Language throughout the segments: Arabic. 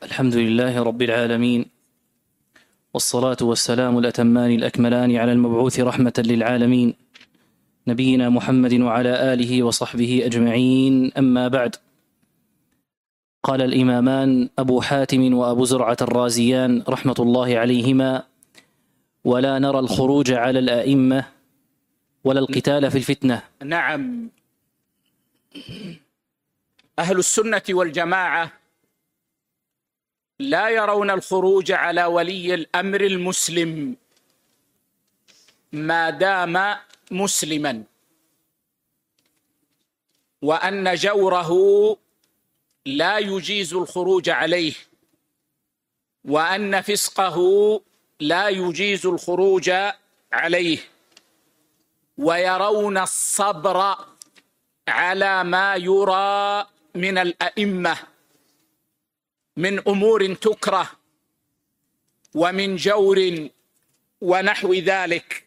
الحمد لله رب العالمين، والصلاة والسلام الأتمان الأكملان على المبعوث رحمة للعالمين نبينا محمد وعلى آله وصحبه أجمعين. أما بعد، قال الإمامان أبو حاتم وأبو زرعة الرازيان رحمة الله عليهما: ولا نرى الخروج على الأئمة ولا القتال في الفتنة. نعم، أهل السنة والجماعة لا يرون الخروج على ولي الأمر المسلم ما دام مسلما، وأن جوره لا يجيز الخروج عليه، وأن فسقه لا يجيز الخروج عليه، ويرون الصبر على ما يرى من الأئمة من أمور تكره ومن جور ونحو ذلك.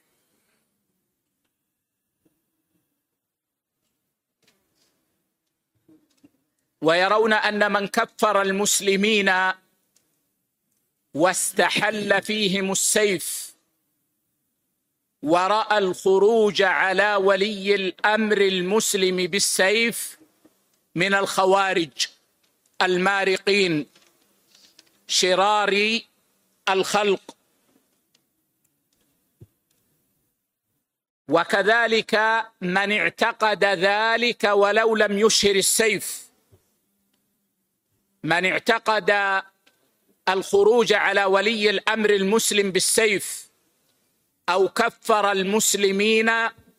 ويرون أن من كفر المسلمين واستحل فيهم السيف ورأى الخروج على ولي الأمر المسلم بالسيف من الخوارج المارقين شرار الخلق. وكذلك من اعتقد ذلك ولو لم يشهر السيف، من اعتقد الخروج على ولي الأمر المسلم بالسيف أو كفر المسلمين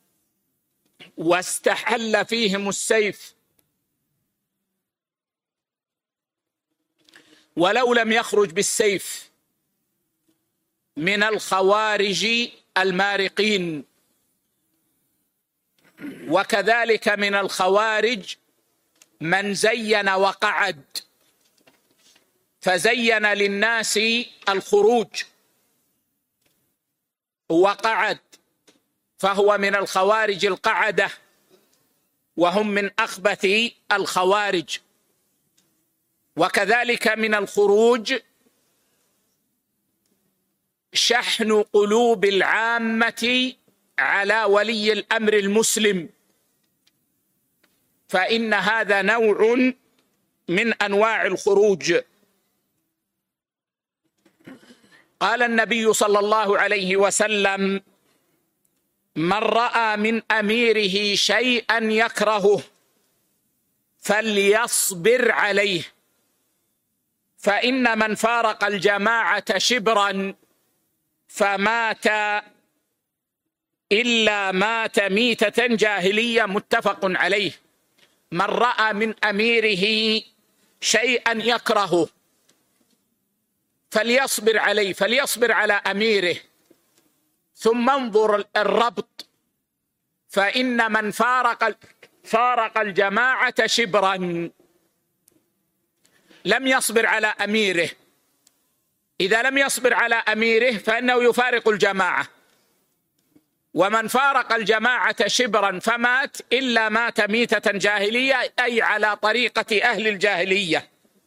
واستحل فيهم السيف ولو لم يخرج بالسيف من الخوارج المارقين. وكذلك من الخوارج من زين وقعد، فزين للناس الخروج وقعد، فهو من الخوارج القعدة، وهم من أخبث الخوارج. وكذلك من الخروج شحن قلوب العامة على ولي الأمر المسلم، فإن هذا نوع من أنواع الخروج. قال النبي صلى الله عليه وسلم: من رأى من أميره شيئا يكرهه فليصبر عليه، فإن من فارق الجماعة شبرا فمات إلا مات ميتة جاهلية، متفق عليه. من رأى من أميره شيئا يكرهه فليصبر عليه، فليصبر على أميره، ثم انظر الربط: فإن من فارق الجماعة شبرا لم يصبر على أميره، إذا لم يصبر على أميره فإنه يفارق الجماعة. ومن فارق الجماعة شبرا فمات إلا مات ميتة جاهلية، أي على طريقة أهل الجاهلية.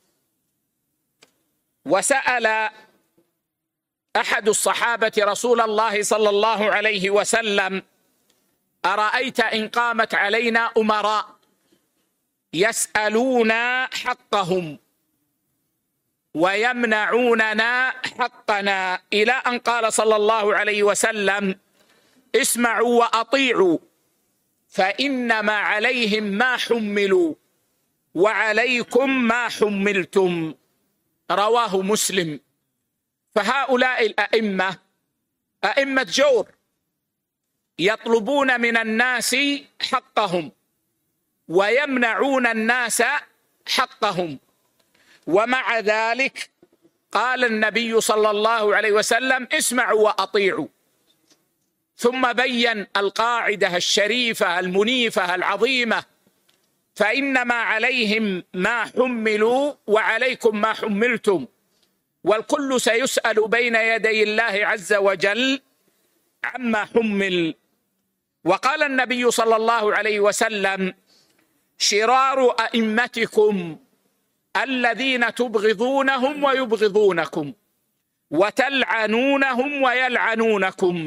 وسأل أحد الصحابة رسول الله صلى الله عليه وسلم: أرأيت إن قامت علينا أمراء يسألون حقهم ويمنعوننا حقنا، إلى أن قال صلى الله عليه وسلم: اسمعوا وأطيعوا، فإنما عليهم ما حملوا وعليكم ما حملتم. رواه مسلم. فهؤلاء الأئمة أئمة جور، يطلبون من الناس حقهم ويمنعون الناس حقهم، ومع ذلك قال النبي صلى الله عليه وسلم: اسمعوا وأطيعوا، ثم بين القاعدة الشريفة المنيفة العظيمة: فإنما عليهم ما حملوا وعليكم ما حملتم، والكل سيسأل بين يدي الله عز وجل عما حمل. وقال النبي صلى الله عليه وسلم: شرار أئمتكم الذين تبغضونهم ويبغضونكم وتلعنونهم ويلعنونكم.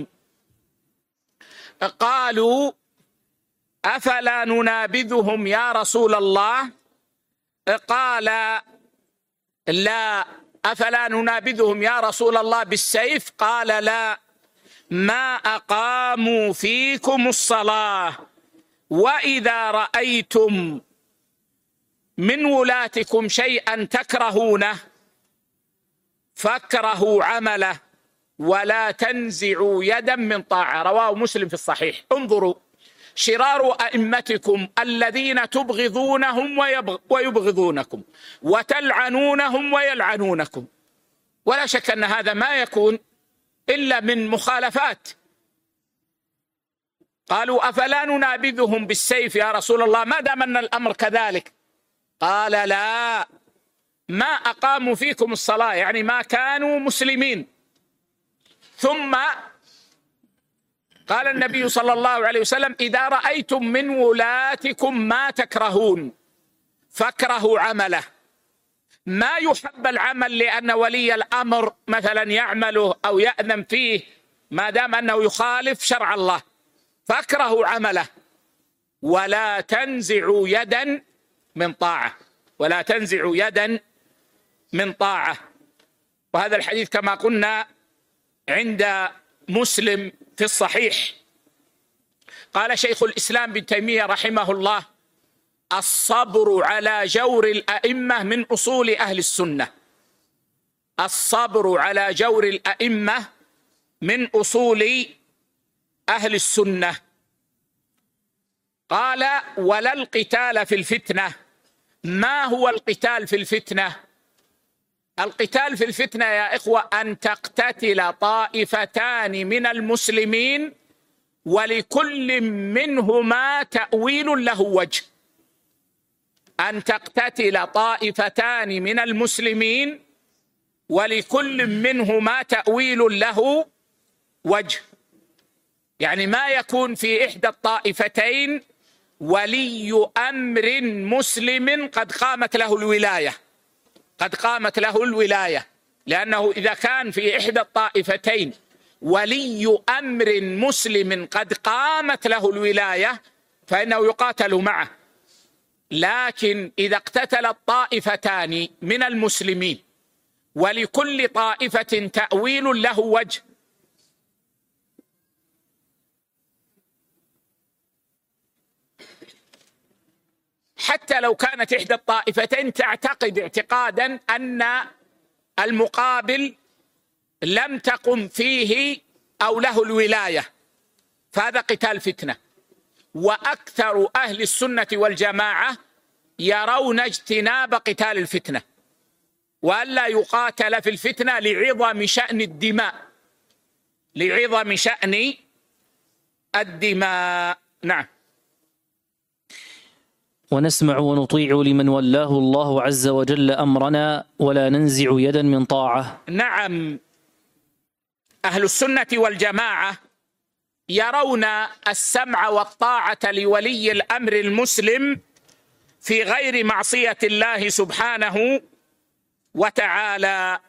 قالوا أفلا ننابذهم يا رسول الله؟ قال لا. أفلا ننابذهم يا رسول الله بالسيف؟ قال لا، ما أقاموا فيكم الصلاة. وإذا رأيتم من ولاتكم شيئا تكرهونه فاكرهوا عمله ولا تنزعوا يدا من طاعة. رواه مسلم في الصحيح. انظروا، شرار أئمتكم الذين تبغضونهم ويبغضونكم وتلعنونهم ويلعنونكم. ولا شك أن هذا ما يكون إلا من مخالفات. قالوا أفلا ننابذهم بالسيف يا رسول الله ما دام أن الأمر كذلك؟ قال لا، ما أقاموا فيكم الصلاة، يعني ما كانوا مسلمين. ثم قال النبي صلى الله عليه وسلم إذا رأيتم من ولاتكم ما تكرهون فاكرهوا عمله. ما يحب العمل لأن ولي الأمر مثلا يعمله أو يأذن فيه ما دام أنه يخالف شرع الله، فاكرهوا عمله ولا تنزعوا يدا من طاعة، ولا تنزعوا يدا من طاعة. وهذا الحديث كما قلنا عند مسلم في الصحيح. قال شيخ الإسلام ابن تيمية رحمه الله الصبر على جور الأئمة من أصول أهل السنة. الصبر على جور الأئمة من أصول أهل السنة. قال ولا القتال في الفتنة. ما هو القتال في الفتنة؟ القتال في الفتنة يا إخوة أن تقتتل طائفتان من المسلمين ولكل منهما تأويل له وجه. أن تقتتل طائفتان من المسلمين ولكل منهما تأويل له وجه، يعني ما يكون في إحدى الطائفتين ولي أمر مسلم قد قامت له الولاية، قد قامت له الولاية، لأنه إذا كان في إحدى الطائفتين ولي أمر مسلم قد قامت له الولاية فإنه يقاتل معه. لكن إذا اقتتلت طائفتان من المسلمين ولكل طائفة تأويل له وجه، حتى لو كانت إحدى الطائفتين تعتقد اعتقادا أن المقابل لم تقم فيه أو له الولاية، فهذا قتال فتنة. وأكثر أهل السنة والجماعة يرون اجتناب قتال الفتنة وألا يقاتل في الفتنة لعظم شأن الدماء، لعظم شأن الدماء. نعم. ونسمع ونطيع لمن ولاه الله عز وجل أمرنا ولا ننزع يدا من طاعة. نعم، أهل السنة والجماعة يرون السمع والطاعة لولي الأمر المسلم في غير معصية الله سبحانه وتعالى،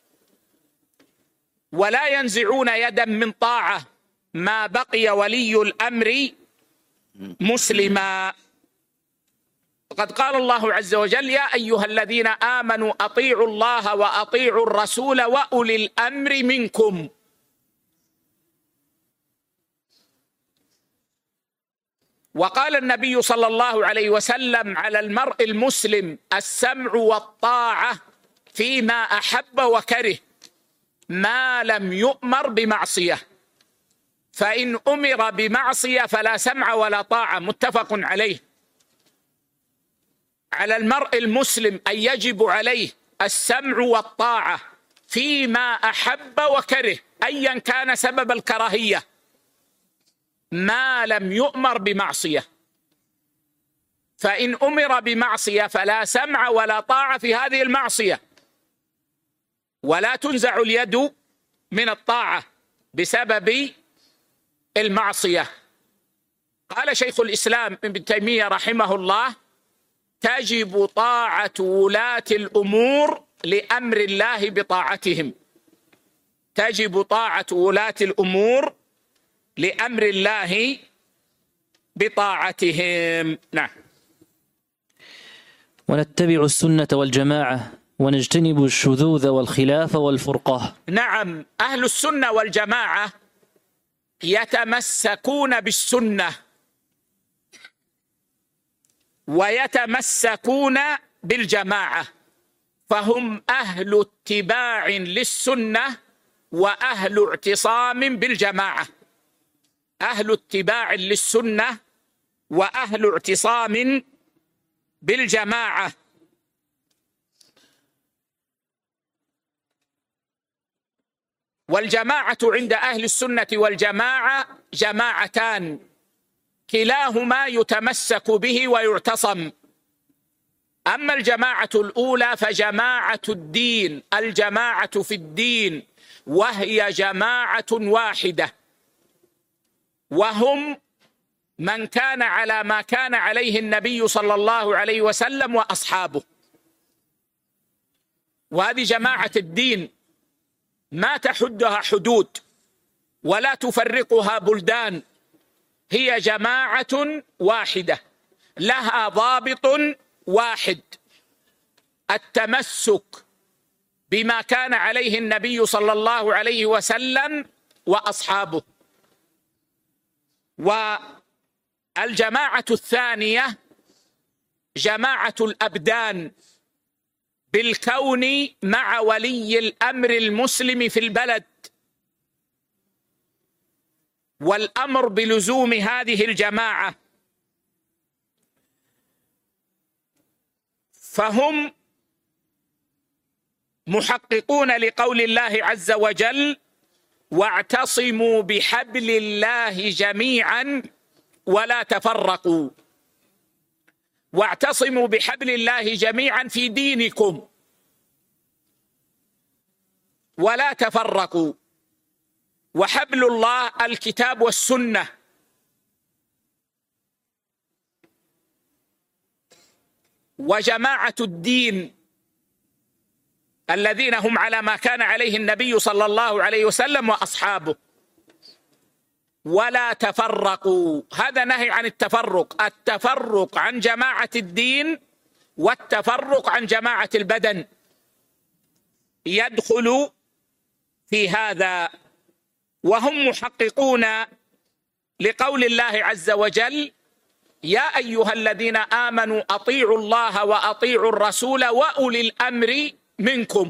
ولا ينزعون يدا من طاعة ما بقي ولي الأمر مسلما. وقد قال الله عز وجل يا أيها الذين آمنوا أطيعوا الله وأطيعوا الرسول وأولي الأمر منكم. وقال النبي صلى الله عليه وسلم على المرء المسلم السمع والطاعة فيما أحب وكره ما لم يؤمر بمعصية، فإن أمر بمعصية فلا سمع ولا طاعة. متفق عليه. على المرء المسلم أن يجب عليه السمع والطاعة فيما أحب وكره أيا كان سبب الكراهية ما لم يؤمر بمعصية، فإن أمر بمعصية فلا سمع ولا طاعة في هذه المعصية، ولا تنزع اليد من الطاعة بسبب المعصية. قال شيخ الإسلام ابن تيمية رحمه الله تجب طاعة ولاة الأمور لأمر الله بطاعتهم. تجب طاعة ولاة الأمور لأمر الله بطاعتهم. نعم. ونتبع السنة والجماعة ونجتنب الشذوذ والخلاف والفرقة. نعم، أهل السنة والجماعة يتمسكون بالسنة ويتمسكون بالجماعة، فهم أهل اتباع للسنة وأهل اعتصام بالجماعة. أهل اتباع للسنة وأهل اعتصام بالجماعة. والجماعة عند أهل السنة والجماعة جماعتان، كلاهما يتمسك به ويعتصم. أما الجماعة الأولى فجماعة الدين، الجماعة في الدين، وهي جماعة واحدة، وهم من كان على ما كان عليه النبي صلى الله عليه وسلم وأصحابه. وهذه جماعة الدين ما تحدها حدود ولا تفرقها بلدان، هي جماعة واحدة لها ضابط واحد: التمسك بما كان عليه النبي صلى الله عليه وسلم وأصحابه. والجماعة الثانية جماعة الأبدان بالكون مع ولي الأمر المسلم في البلد، والأمر بلزوم هذه الجماعة. فهم محققون لقول الله عز وجل: واعتصموا بحبل الله جميعا ولا تفرقوا. واعتصموا بحبل الله جميعا في دينكم ولا تفرقوا. وحبل الله الكتاب والسنة. وجماعة الدين الذين هم على ما كان عليه النبي صلى الله عليه وسلم وأصحابه. ولا تفرقوا، هذا نهي عن التفرق، التفرق عن جماعة الدين والتفرق عن جماعة البدن يدخل في هذا. وهم محققون لقول الله عز وجل: يا أيها الذين آمنوا أطيعوا الله وأطيعوا الرسول وأولي الأمر منكم.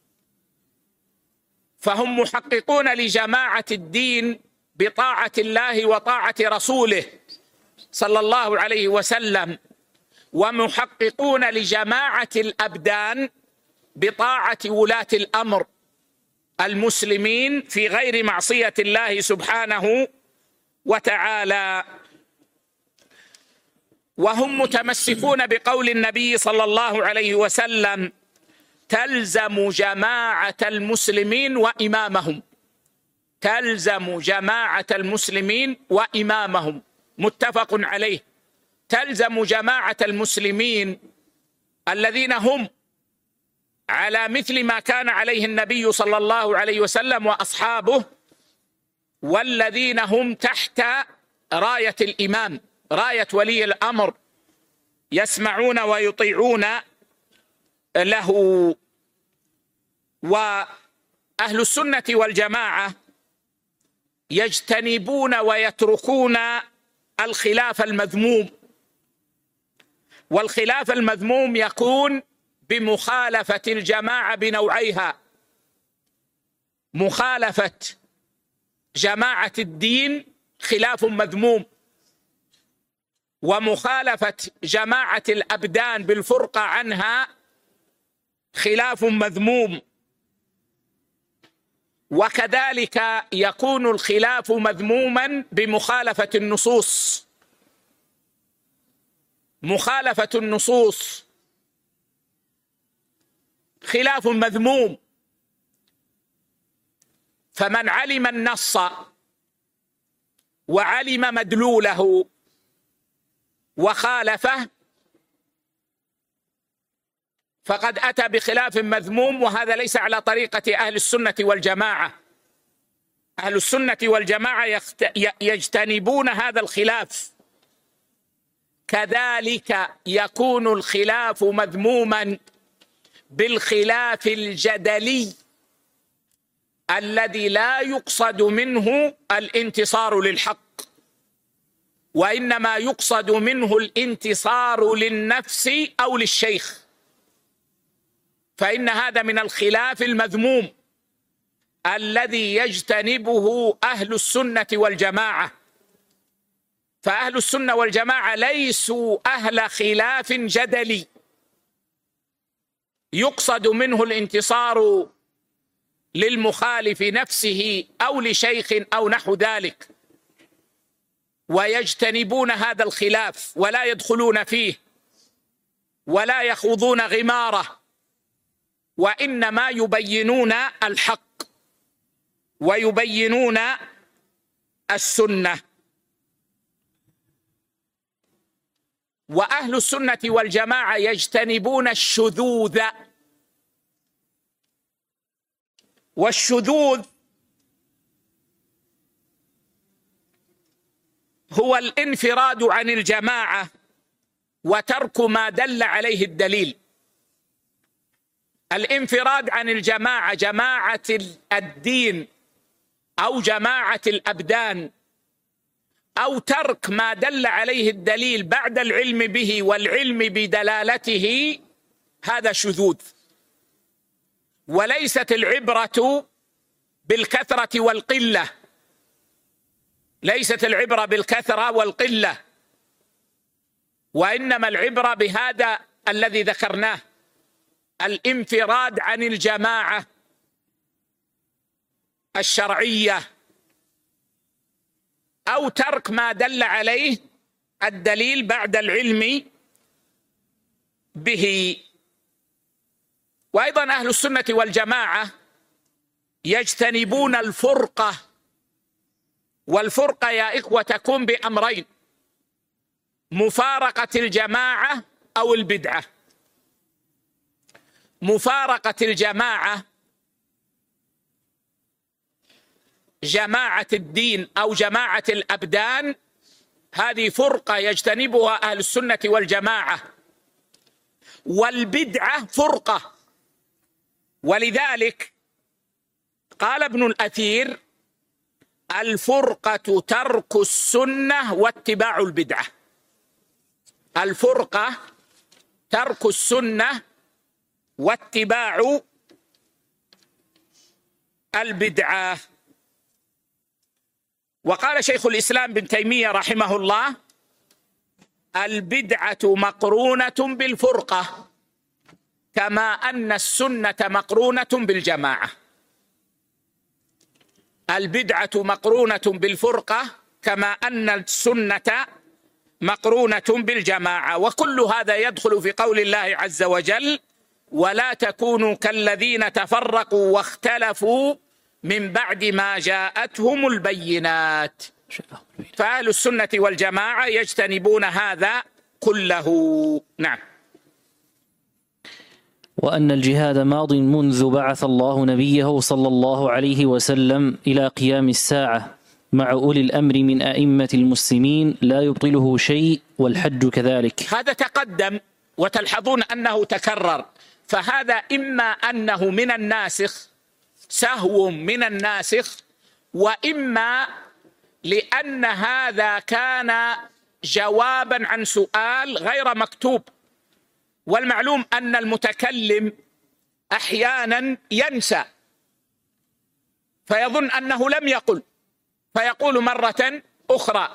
فهم محققون لجماعة الدين بطاعة الله وطاعة رسوله صلى الله عليه وسلم، ومحققون لجماعة الأبدان بطاعة ولاة الأمر المسلمين في غير معصية الله سبحانه وتعالى. وهم متمسكون بقول النبي صلى الله عليه وسلم: تلزم جماعة المسلمين وإمامهم. تلزم جماعة المسلمين وإمامهم، متفق عليه. تلزم جماعة المسلمين الذين هم على مثل ما كان عليه النبي صلى الله عليه وسلم وأصحابه، والذين هم تحت راية الإمام، راية ولي الأمر، يسمعون ويطيعون له. وأهل السنة والجماعة يجتنبون ويتركون الخلاف المذموم. والخلاف المذموم يكون بمخالفة الجماعة بنوعيها: مخالفة جماعة الدين خلاف مذموم، ومخالفة جماعة الأبدان بالفرقة عنها خلاف مذموم. وكذلك يكون الخلاف مذموما بمخالفة النصوص. مخالفة النصوص خلاف مذموم، فمن علم النص وعلم مدلوله وخالفه فقد أتى بخلاف مذموم، وهذا ليس على طريقة أهل السنة والجماعة. أهل السنة والجماعة يجتنبون هذا الخلاف. كذلك يكون الخلاف مذموما بالخلاف الجدلي الذي لا يقصد منه الانتصار للحق، وإنما يقصد منه الانتصار للنفس أو للشيخ، فإن هذا من الخلاف المذموم الذي يجتنبه أهل السنة والجماعة. فأهل السنة والجماعة ليسوا أهل خلاف جدلي يقصد منه الانتصار للمخالف نفسه أو لشيخ أو نحو ذلك، ويجتنبون هذا الخلاف ولا يدخلون فيه ولا يخوضون غماره، وإنما يبينون الحق ويبينون السنة. وأهل السنة والجماعة يجتنبون الشذوذ، والشذوذ هو الانفراد عن الجماعة وترك ما دل عليه الدليل. الانفراد عن الجماعة، جماعة الدين أو جماعة الأبدان، أو ترك ما دل عليه الدليل بعد العلم به والعلم بدلالته، هذا شذوذ. وليست العبرة بالكثرة والقلة، ليست العبرة بالكثرة والقلة، وإنما العبرة بهذا الذي ذكرناه، الانفراد عن الجماعة الشرعية أو ترك ما دل عليه الدليل بعد العلم به. وأيضا أهل السنة والجماعة يجتنبون الفرقة، والفرقة يا إخوة تكون بأمرين: مفارقة الجماعة أو البدعة. مفارقة الجماعة، جماعة الدين أو جماعة الأبدان، هذه فرقة يجتنبها أهل السنة والجماعة. والبدعة فرقة، ولذلك قال ابن الأثير: الفرقة ترك السنة واتباع البدعة. الفرقة ترك السنة واتباع البدعة. وقال شيخ الإسلام ابن تيمية رحمه الله: البدعة مقرونة بالفرقة كما أن السنة مقرونة بالجماعة. البدعة مقرونة بالفرقة كما أن السنة مقرونة بالجماعة. وكل هذا يدخل في قول الله عز وجل: ولا تكونوا كالذين تفرقوا واختلفوا من بعد ما جاءتهم البينات. فأهل السنة والجماعة يجتنبون هذا كله. نعم. وأن الجهاد ماض منذ بعث الله نبيه صلى الله عليه وسلم إلى قيام الساعة مع أولي الأمر من أئمة المسلمين لا يبطله شيء، والحج كذلك. هذا تقدم وتلحظون أنه تكرر، فهذا إما أنه من الناسخ، سهو من الناسخ، وإما لأن هذا كان جوابا عن سؤال غير مكتوب. والمعلوم أن المتكلم أحيانا ينسى فيظن أنه لم يقل فيقول مرة أخرى،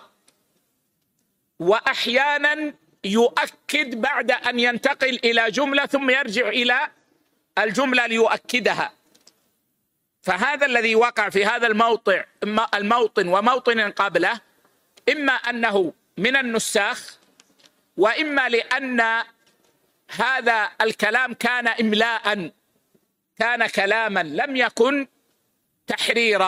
وأحيانا يؤكد بعد أن ينتقل إلى جملة ثم يرجع إلى الجملة ليؤكدها. فهذا الذي وقع في هذا الموطن وموطن قبله، إما أنه من النساخ، وإما لأن هذا الكلام كان إملاء، كان كلاما لم يكن تحريرا،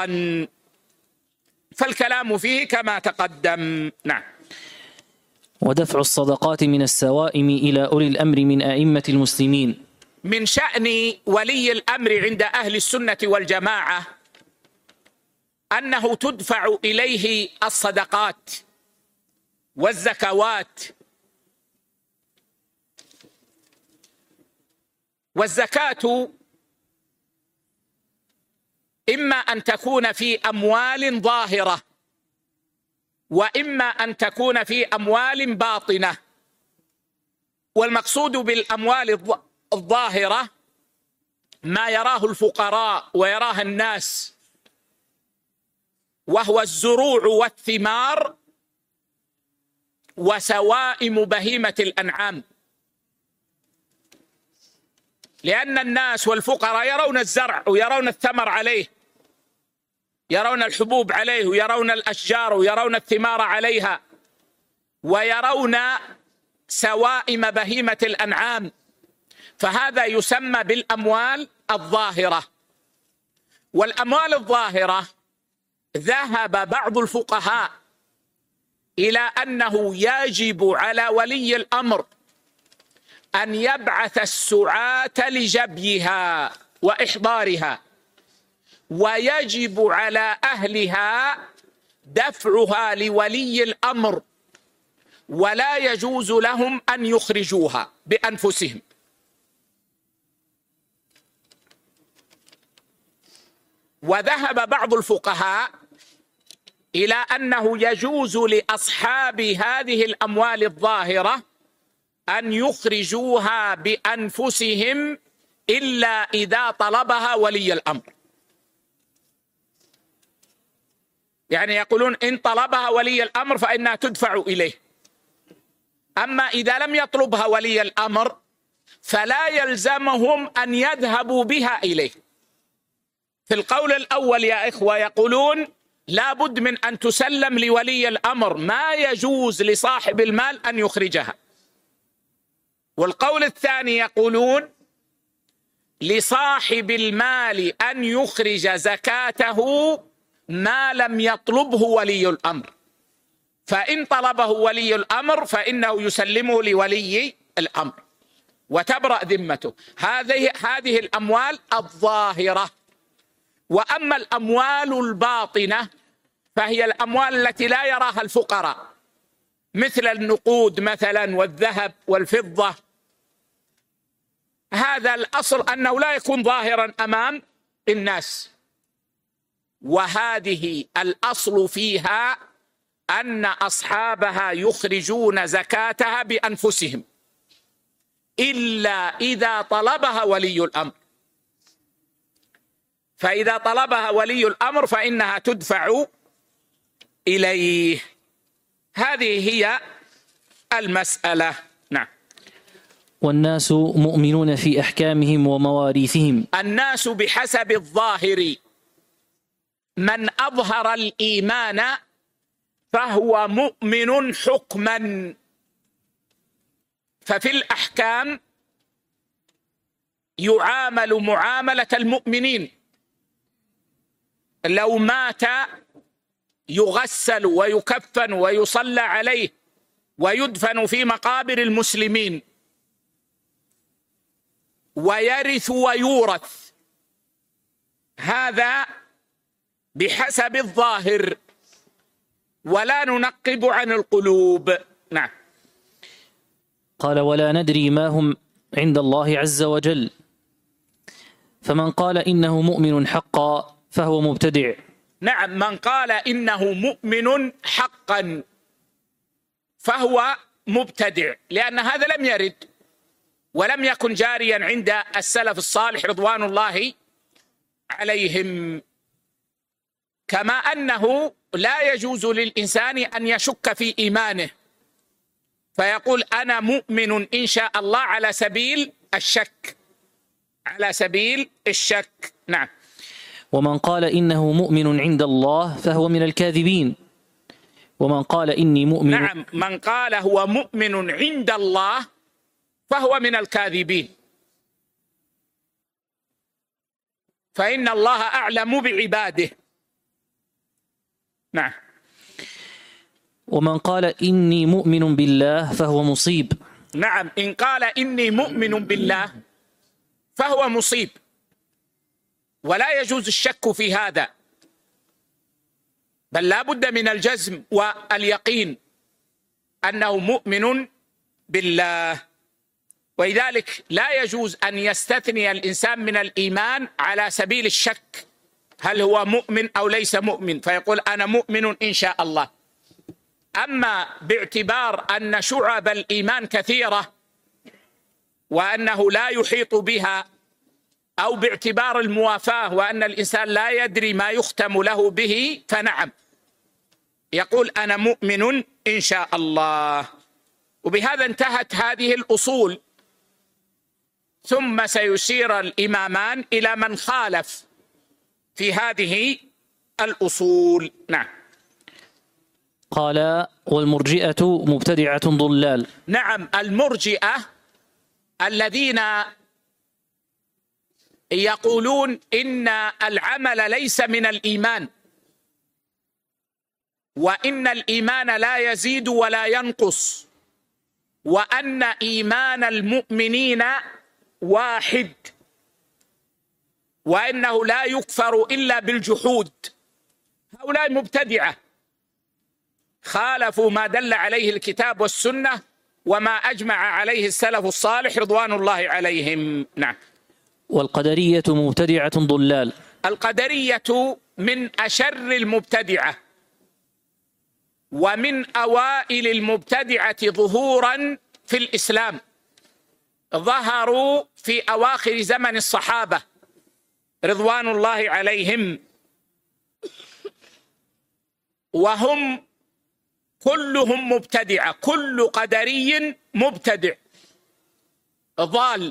فالكلام فيه كما تقدم. نعم. ودفع الصدقات من السوائم إلى أولي الأمر من أئمة المسلمين. من شأن ولي الأمر عند أهل السنة والجماعة أنه تدفع إليه الصدقات والزكوات. والزكاة إما أن تكون في أموال ظاهرة وإما أن تكون في أموال باطنة. والمقصود بالأموال الظاهرة ما يراه الفقراء ويراه الناس، وهو الزروع والثمار وسوائم بهيمة الأنعام، لأن الناس والفقراء يرون الزرع ويرون الثمر عليه، يرون الحبوب عليه ويرون الأشجار ويرون الثمار عليها ويرون سوائم بهيمة الأنعام، فهذا يسمى بالأموال الظاهرة. والأموال الظاهرة ذهب بعض الفقهاء إلى أنه يجب على ولي الأمر أن يبعث السعاة لجبيها وإحضارها، ويجب على أهلها دفعها لولي الأمر، ولا يجوز لهم أن يخرجوها بأنفسهم. وذهب بعض الفقهاء إلى أنه يجوز لأصحاب هذه الأموال الظاهرة أن يخرجوها بأنفسهم إلا إذا طلبها ولي الأمر. يعني يقولون إن طلبها ولي الأمر فإنها تدفع إليه، أما إذا لم يطلبها ولي الأمر فلا يلزمهم أن يذهبوا بها إليه. في القول الأول يا إخوة يقولون لا بد من أن تسلم لولي الأمر، ما يجوز لصاحب المال أن يخرجها. والقول الثاني يقولون لصاحب المال أن يخرج زكاته ما لم يطلبه ولي الأمر، فإن طلبه ولي الأمر فإنه يسلمه لولي الأمر وتبرأ ذمته. هذه الأموال الظاهرة. وأما الأموال الباطنة فهي الأموال التي لا يراها الفقراء، مثل النقود مثلا والذهب والفضة. هذا الأصل أنه لا يكون ظاهرا أمام الناس، وهذه الأصل فيها أن أصحابها يخرجون زكاتها بأنفسهم إلا إذا طلبها ولي الأمر، فإذا طلبها ولي الأمر فإنها تدفع إليه. هذه هي المسألة. نعم. والناس مؤمنون في أحكامهم ومواريثهم. الناس بحسب الظاهر، من أظهر الإيمان فهو مؤمن حكما. ففي الأحكام يعامل معاملة المؤمنين، لو مات يغسل ويكفن ويصلى عليه ويدفن في مقابر المسلمين، ويرث ويورث. هذا بحسب الظاهر، ولا ننقب عن القلوب. نعم. قال ولا ندري ما هم عند الله عز وجل، فمن قال إنه مؤمن حقا فهو مبتدع. نعم، من قال إنه مؤمن حقا فهو مبتدع، لأن هذا لم يرد ولم يكن جاريا عند السلف الصالح رضوان الله عليهم. كما أنه لا يجوز للإنسان أن يشك في إيمانه فيقول أنا مؤمن إن شاء الله على سبيل الشك، على سبيل الشك. نعم. ومن قال إنه مؤمن عند الله فهو من الكاذبين. ومن قال إني مؤمن، نعم، من قال هو مؤمن عند الله فهو من الكاذبين، فإن الله أعلم بعباده. نعم. ومن قال إني مؤمن بالله فهو مصيب. نعم، إن قال إني مؤمن بالله فهو مصيب، ولا يجوز الشك في هذا، بل لا بد من الجزم واليقين أنه مؤمن بالله. ولذلك لا يجوز أن يستثني الإنسان من الإيمان على سبيل الشك، هل هو مؤمن أو ليس مؤمن، فيقول أنا مؤمن إن شاء الله. أما باعتبار أن شعب الإيمان كثيرة وأنه لا يحيط بها، أو باعتبار الموافاة وأن الإنسان لا يدري ما يختم له به، فنعم يقول أنا مؤمن إن شاء الله. وبهذا انتهت هذه الأصول، ثم سيشير الإمامان إلى من خالف في هذه الأصول. نعم. قال: والمرجئة مبتدعة ضلال. نعم، المرجئة الذين يقولون إن العمل ليس من الإيمان، وإن الإيمان لا يزيد ولا ينقص، وأن إيمان المؤمنين واحد، وأنه لا يكفر إلا بالجحود. هؤلاء مبتدعة، خالفوا ما دل عليه الكتاب والسنة وما أجمع عليه السلف الصالح رضوان الله عليهم. نعم. والقدرية مبتدعة ضلال. القدرية من أشر المبتدعة، ومن أوائل المبتدعة ظهورا في الإسلام، ظهروا في أواخر زمن الصحابة رضوان الله عليهم، وهم كلهم مبتدعة، كل قدري مبتدع ضال.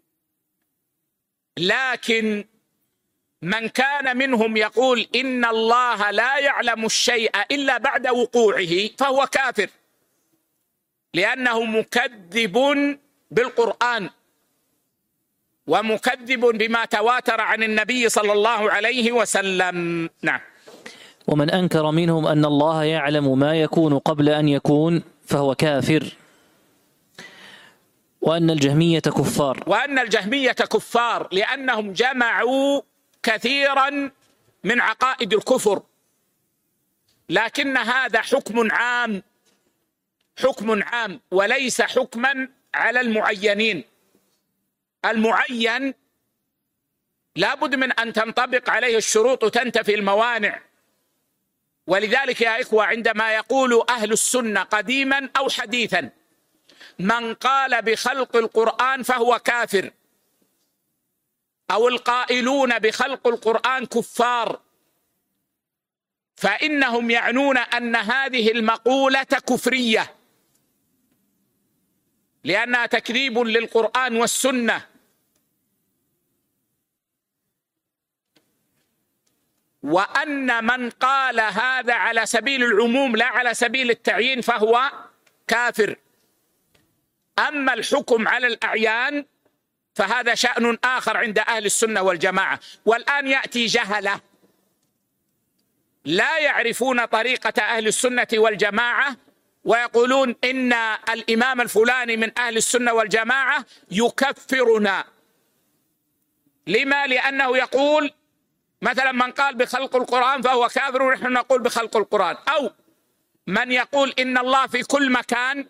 لكن من كان منهم يقول إن الله لا يعلم الشيء إلا بعد وقوعه فهو كافر، لأنه مكذب بالقرآن ومكذب بما تواتر عن النبي صلى الله عليه وسلم. نعم. ومن أنكر منهم أن الله يعلم ما يكون قبل أن يكون فهو كافر. وأن الجهمية كفار. وأن الجهمية كفار لأنهم جمعوا كثيرا من عقائد الكفر، لكن هذا حكم عام، حكم عام وليس حكما على المعينين. المعين لا بد من أن تنطبق عليه الشروط وتنتفي الموانع. ولذلك يا إخوة، عندما يقول أهل السنة قديما أو حديثا من قال بخلق القرآن فهو كافر، أو القائلون بخلق القرآن كفار، فإنهم يعنون أن هذه المقولة كفرية، لأنها تكذيب للقرآن والسنة. وأن من قال هذا على سبيل العموم لا على سبيل التعيين فهو كافر. أما الحكم على الأعيان فهذا شأن آخر عند أهل السنة والجماعة. والآن يأتي جهلة لا يعرفون طريقة أهل السنة والجماعة ويقولون إن الإمام الفلاني من أهل السنة والجماعة يكفرنا. لما؟ لأنه يقول مثلا من قال بخلق القرآن فهو كافر ونحن نقول بخلق القرآن، أو من يقول إن الله في كل مكان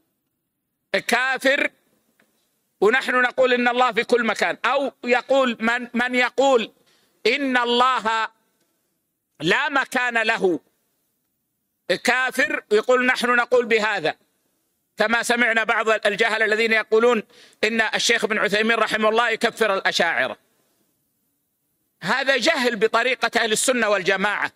كافر ونحن نقول إن الله في كل مكان، أو يقول من يقول إن الله لا مكان له كافر يقول نحن نقول بهذا، كما سمعنا بعض الجهل الذين يقولون إن الشيخ ابن عثيمين رحمه الله يكفر الأشاعرة. هذا جهل بطريقة أهل السنة والجماعة.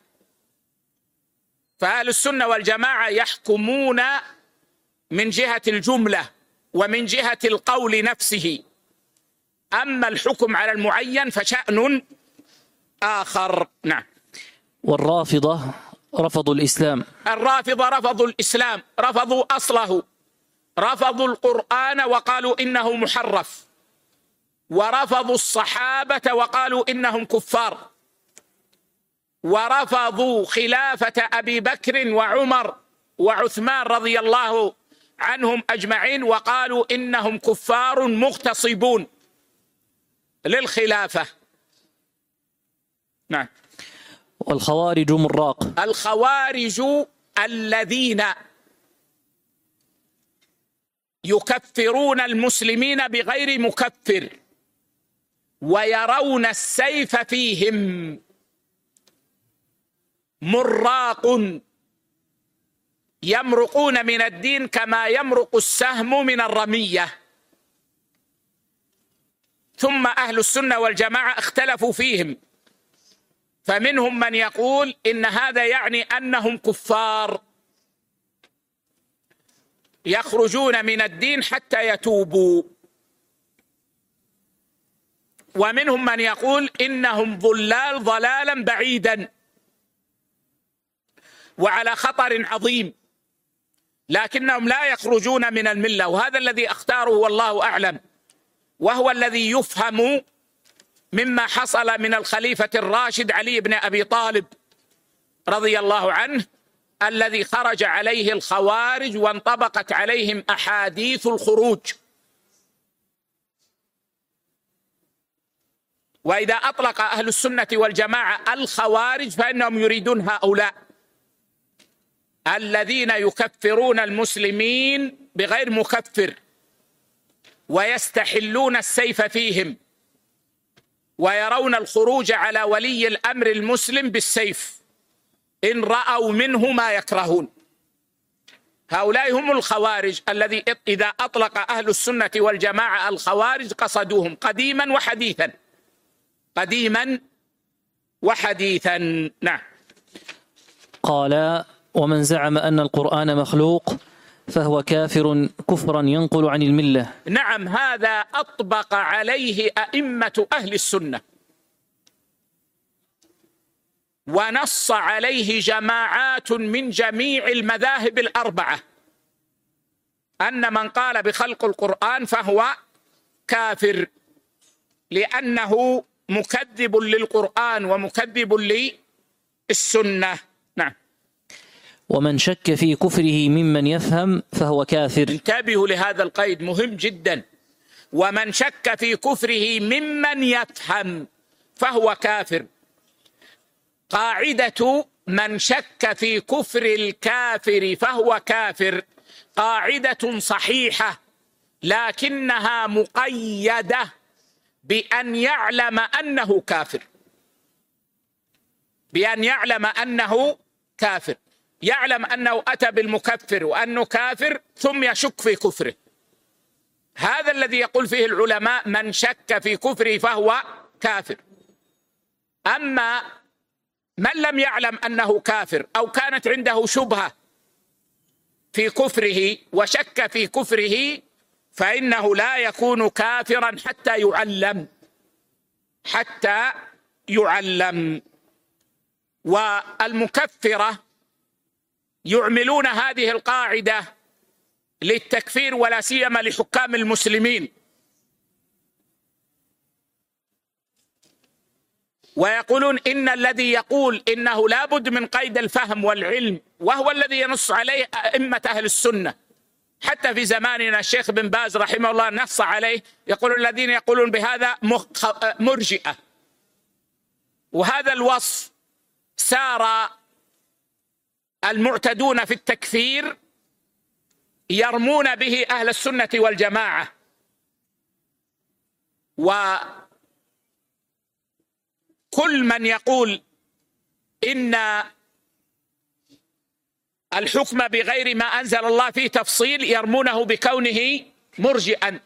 فأهل السنة والجماعة يحكمون من جهة الجملة ومن جهة القول نفسه، أما الحكم على المعين فشأن آخر. نعم. والرافضة رفضوا الإسلام. الرافضة رفضوا الإسلام، رفضوا أصله، رفضوا القرآن وقالوا إنه محرف، ورفضوا الصحابة وقالوا إنهم كفار، ورفضوا خلافة أبي بكر وعمر وعثمان رضي الله عنهم أجمعين وقالوا إنهم كفار مغتصبون. للخلافة. نعم. والخوارج مراق. الخوارج الذين يكفرون المسلمين بغير مكفر ويرون السيف فيهم، مراق، يمرقون من الدين كما يمرق السهم من الرمية. ثم أهل السنة والجماعة اختلفوا فيهم، فمنهم من يقول إن هذا يعني أنهم كفار يخرجون من الدين حتى يتوبوا، ومنهم من يقول إنهم ضلال ضلالا بعيدا وعلى خطر عظيم، لكنهم لا يخرجون من الملة. وهذا الذي اختاره والله أعلم، وهو الذي يفهم مما حصل من الخليفة الراشد علي بن أبي طالب رضي الله عنه، الذي خرج عليه الخوارج وانطبقت عليهم أحاديث الخروج. وإذا أطلق أهل السنة والجماعة الخوارج فإنهم يريدون هؤلاء الذين يكفرون المسلمين بغير مكفر ويستحلون السيف فيهم ويرون الخروج على ولي الأمر المسلم بالسيف إن رأوا منه ما يكرهون. هؤلاء هم الخوارج الذي إذا أطلق أهل السنة والجماعة الخوارج قصدوهم قديما وحديثا، قديما وحديثا. نعم. قال: ومن زعم أن القرآن مخلوق فهو كافر كفرا ينقل عن الملة. نعم، هذا أطبق عليه أئمة أهل السنة، ونص عليه جماعات من جميع المذاهب الأربعة، أن من قال بخلق القرآن فهو كافر، لأنه مكذب للقرآن ومكذب للسنة. نعم. ومن شك في كفره ممن يفهم فهو كافر. انتبهوا لهذا القيد، مهم جدا. ومن شك في كفره ممن يفهم فهو كافر. قاعدة من شك في كفر الكافر فهو كافر قاعدة صحيحة، لكنها مقيدة بأن يعلم أنه كافر، بأن يعلم أنه كافر، يعلم أنه أتى بالمكفر وأنه كافر ثم يشك في كفره. هذا الذي يقول فيه العلماء من شك في كفره فهو كافر. أما من لم يعلم أنه كافر أو كانت عنده شبهة في كفره وشك في كفره فإنه لا يكون كافرا حتى يعلم، حتى يعلم. والمكفرة يعملون هذه القاعدة للتكفير ولا سيما لحكام المسلمين، ويقولون إن الذي يقول إنه لا بد من قيد الفهم والعلم، وهو الذي ينص عليه أئمة أهل السنة. حتى في زماننا الشيخ بن باز رحمه الله نص عليه، يقول الذين يقولون بهذا مرجئة. وهذا الوصف سار المعتدون في التكفير يرمون به أهل السنة والجماعة. وكل من يقول إن الحكم بغير ما أنزل الله فيه تفصيل يرمونه بكونه مرجئا.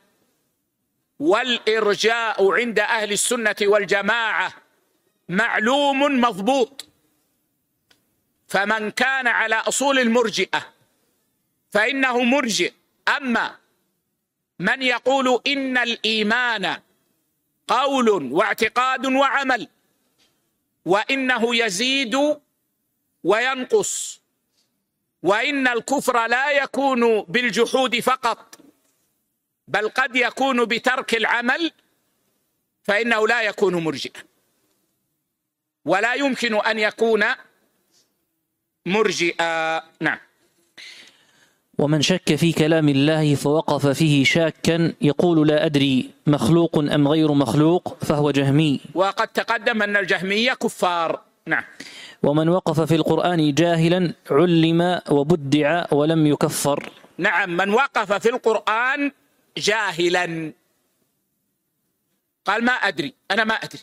والإرجاء عند أهل السنة والجماعة معلوم مضبوط، فمن كان على أصول المرجئة فإنه مرجئ. أما من يقول إن الإيمان قول واعتقاد وعمل، وإنه يزيد وينقص، وإن الكفر لا يكون بالجحود فقط بل قد يكون بترك العمل، فإنه لا يكون مرجئا ولا يمكن أن يكون مرجئا. نعم. ومن شك في كلام الله فوقف فيه شاكا يقول لا أدري مخلوق أم غير مخلوق فهو جهمي. وقد تقدم أن الجهمية كفار. نعم. ومن وقف في القرآن جاهلا علم وبدع ولم يكفر. نعم، من وقف في القرآن جاهلا قال ما أدري، أنا ما أدري.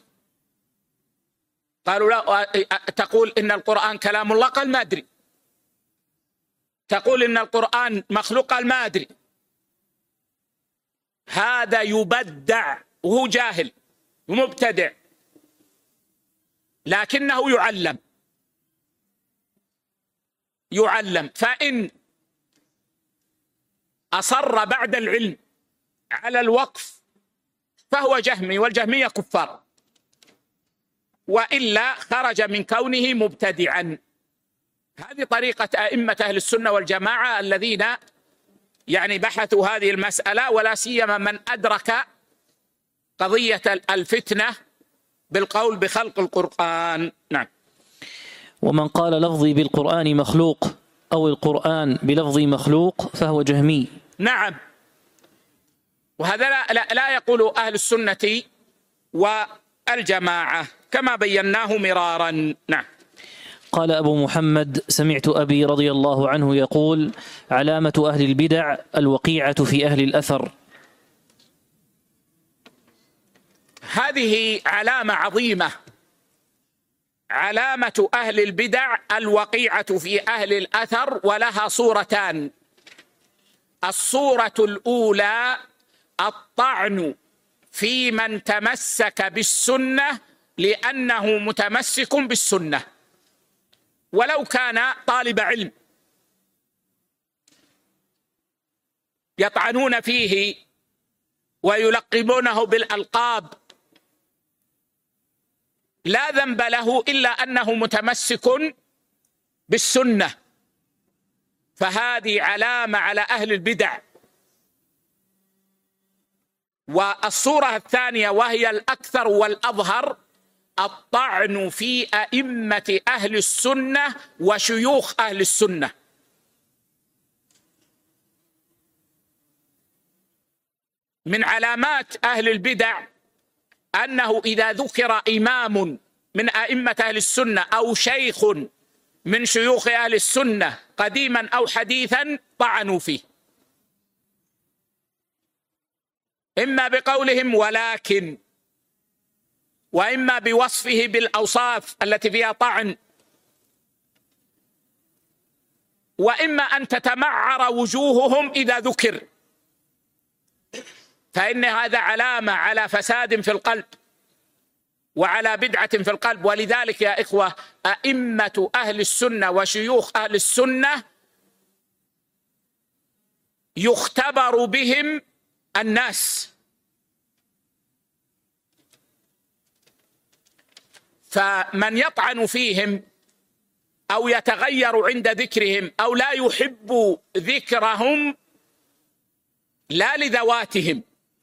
قالوا لا، تقول إن القرآن كلام الله، قال ما أدري. تقول إن القرآن مخلوق، قال ما أدري. هذا يبدع وهو جاهل ومبتدع، لكنه يعلم. فإن أصر بعد العلم على الوقف فهو جهمي، والجهمية كفار، وإلا خرج من كونه مبتدعا. هذه طريقة أئمة أهل السنة والجماعة الذين يعني بحثوا هذه المسألة، ولا سيما من أدرك قضية الفتنة بالقول بخلق القرآن. نعم. ومن قال لفظي بالقرآن مخلوق أو القرآن بلفظي مخلوق فهو جهمي. نعم، وهذا لا يقول أهل السنة والجماعة كما بيناه مرارا. نعم. قال أبو محمد: سمعت أبي رضي الله عنه يقول: علامة أهل البدع الوقيعة في أهل الأثر. هذه علامة عظيمة، علامة أهل البدع الوقيعة في أهل الأثر، ولها صورتان. الصورة الأولى الطعن في من تمسك بالسنة لأنه متمسك بالسنة ولو كان طالب علم، يطعنون فيه ويلقبونه بالألقاب، لا ذنب له إلا أنه متمسك بالسنة، فهذه علامة على أهل البدع. والصورة الثانية وهي الأكثر والأظهر الطعن في أئمة أهل السنة وشيوخ أهل السنة. من علامات أهل البدع أنه إذا ذكر إمام من أئمة أهل السنة أو شيخ من شيوخ أهل السنة قديما أو حديثا طعنوا فيه، إما بقولهم ولكن، وإما بوصفه بالأوصاف التي فيها طعن، وإما أن تتمعر وجوههم إذا ذكر، فإن هذا علامة على فساد في القلب وعلى بدعة في القلب. ولذلك يا إخوة أئمة أهل السنة وشيوخ أهل السنة يختبر بهم الناس، فمن يطعن فيهم أو يتغير عند ذكرهم أو لا يحب ذكرهم لا لذواتهم،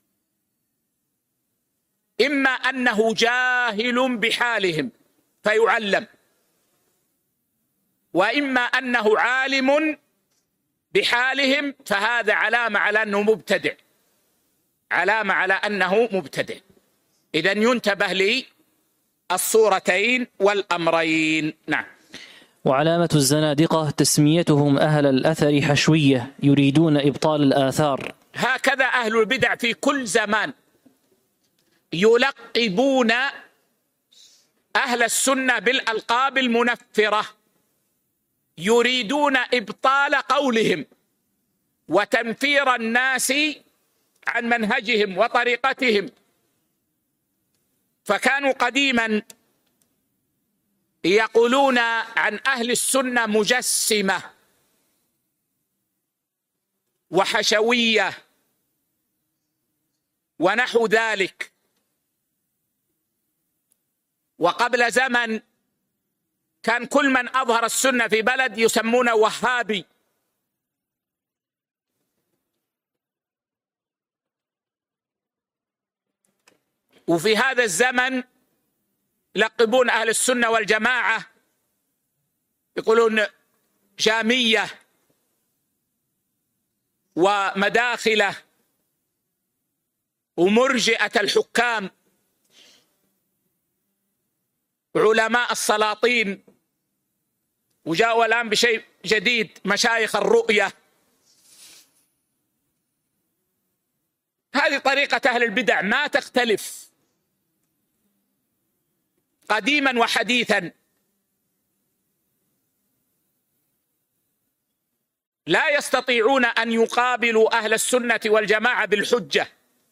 إما أنه جاهل بحالهم فيعلم، وإما أنه عالم بحالهم، فهذا علامة على أنه مبتدع، علامة على أنه مبتدع. إذن ينتبه للصورتين والأمرين. نعم. وعلامة الزنادقة تسميتهم أهل الأثر حشوية يريدون إبطال الآثار. هكذا أهل البدع في كل زمان يلقبون أهل السنة بالألقاب المنفرة، يريدون إبطال قولهم وتنفير الناس عن منهجهم وطريقتهم. فكانوا قديما يقولون عن أهل السنة مجسمة وحشوية ونحو ذلك. وقبل زمن كان كل من أظهر السنة في بلد يسمونه وهابي، وفي هذا الزمن يلقبون أهل السنة والجماعة يقولون جامية ومداخله ومرجئة الحكام، علماء السلاطين، وجاءوا الآن بشيء جديد مشايخ الرؤية. هذه طريقة أهل البدع ما تختلف قديما وحديثا. لا يستطيعون أن يقابلوا أهل السنة والجماعة بالحجة،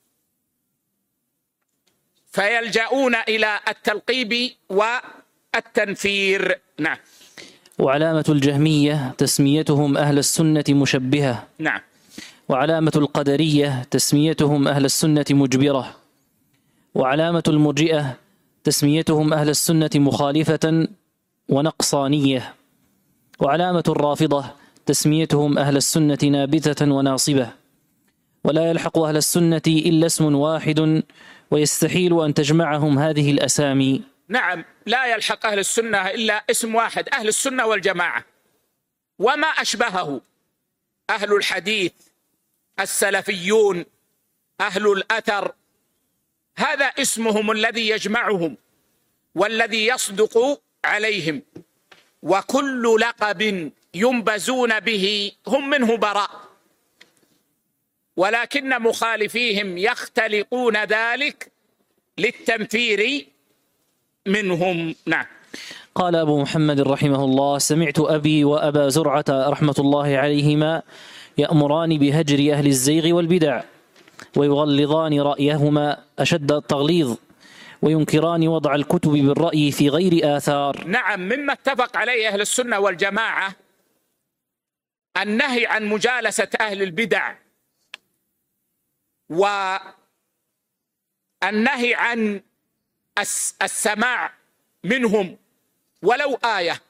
فيلجؤون إلى التلقيب والتنفير. نعم. وعلامة الجهمية تسميتهم أهل السنة مشبهة. نعم. وعلامة القدرية تسميتهم أهل السنة مجبرة. وعلامة المرجئة تسميتهم أهل السنة مخالفة ونقصانية. وعلامة الرافضة تسميتهم أهل السنة نابتة وناصبة. ولا يلحق أهل السنة إلا اسم واحد، ويستحيل أن تجمعهم هذه الأسامي. نعم، لا يلحق أهل السنة إلا اسم واحد، أهل السنة والجماعة، وما أشبهه، أهل الحديث، السلفيون، أهل الأثر، هذا اسمهم الذي يجمعهم والذي يصدق عليهم. وكل لقب ينبزون به هم منه براء، ولكن مخالفيهم يختلقون ذلك للتنفير منهم. نعم. قال أبو محمد رحمه الله: سمعت أبي وأبا زرعة رحمة الله عليهما يأمران بهجر أهل الزيغ والبدع، ويغلظان رأيهما أشد التغليظ، وينكران وضع الكتب بالرأي في غير آثار. نعم، مما اتفق عليه أهل السنة والجماعة النهي عن مجالسة أهل البدع، والنهي عن السماع منهم ولو آية.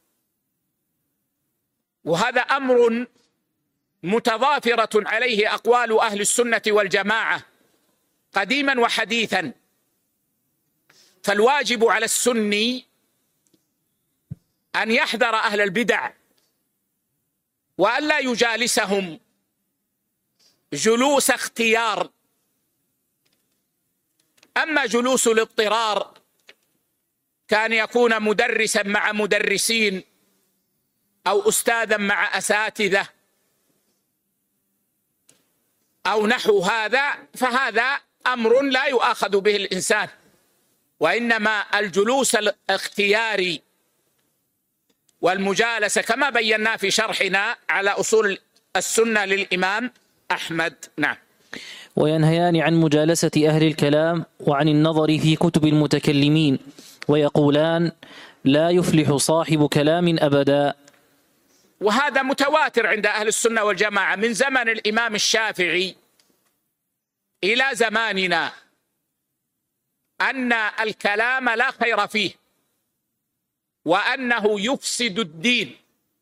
وهذا أمر متضافرة عليه أقوال أهل السنة والجماعة قديما وحديثا. فالواجب على السني أن يحذر أهل البدع وأن لا يجالسهم جلوس اختيار. أما جلوس الاضطرار كان يكون مدرسا مع مدرسين أو أستاذا مع أساتذة أو نحو هذا، فهذا أمر لا يؤاخذ به الإنسان، وإنما الجلوس الاختياري والمجالسة كما بينا في شرحنا على أصول السنة للإمام أحمد. نعم. وينهيان عن مجالسة أهل الكلام وعن النظر في كتب المتكلمين، ويقولان: لا يفلح صاحب كلام أبدا. وهذا متواتر عند أهل السنة والجماعة من زمن الإمام الشافعي إلى زماننا، أن الكلام لا خير فيه، وأنه يفسد الدين،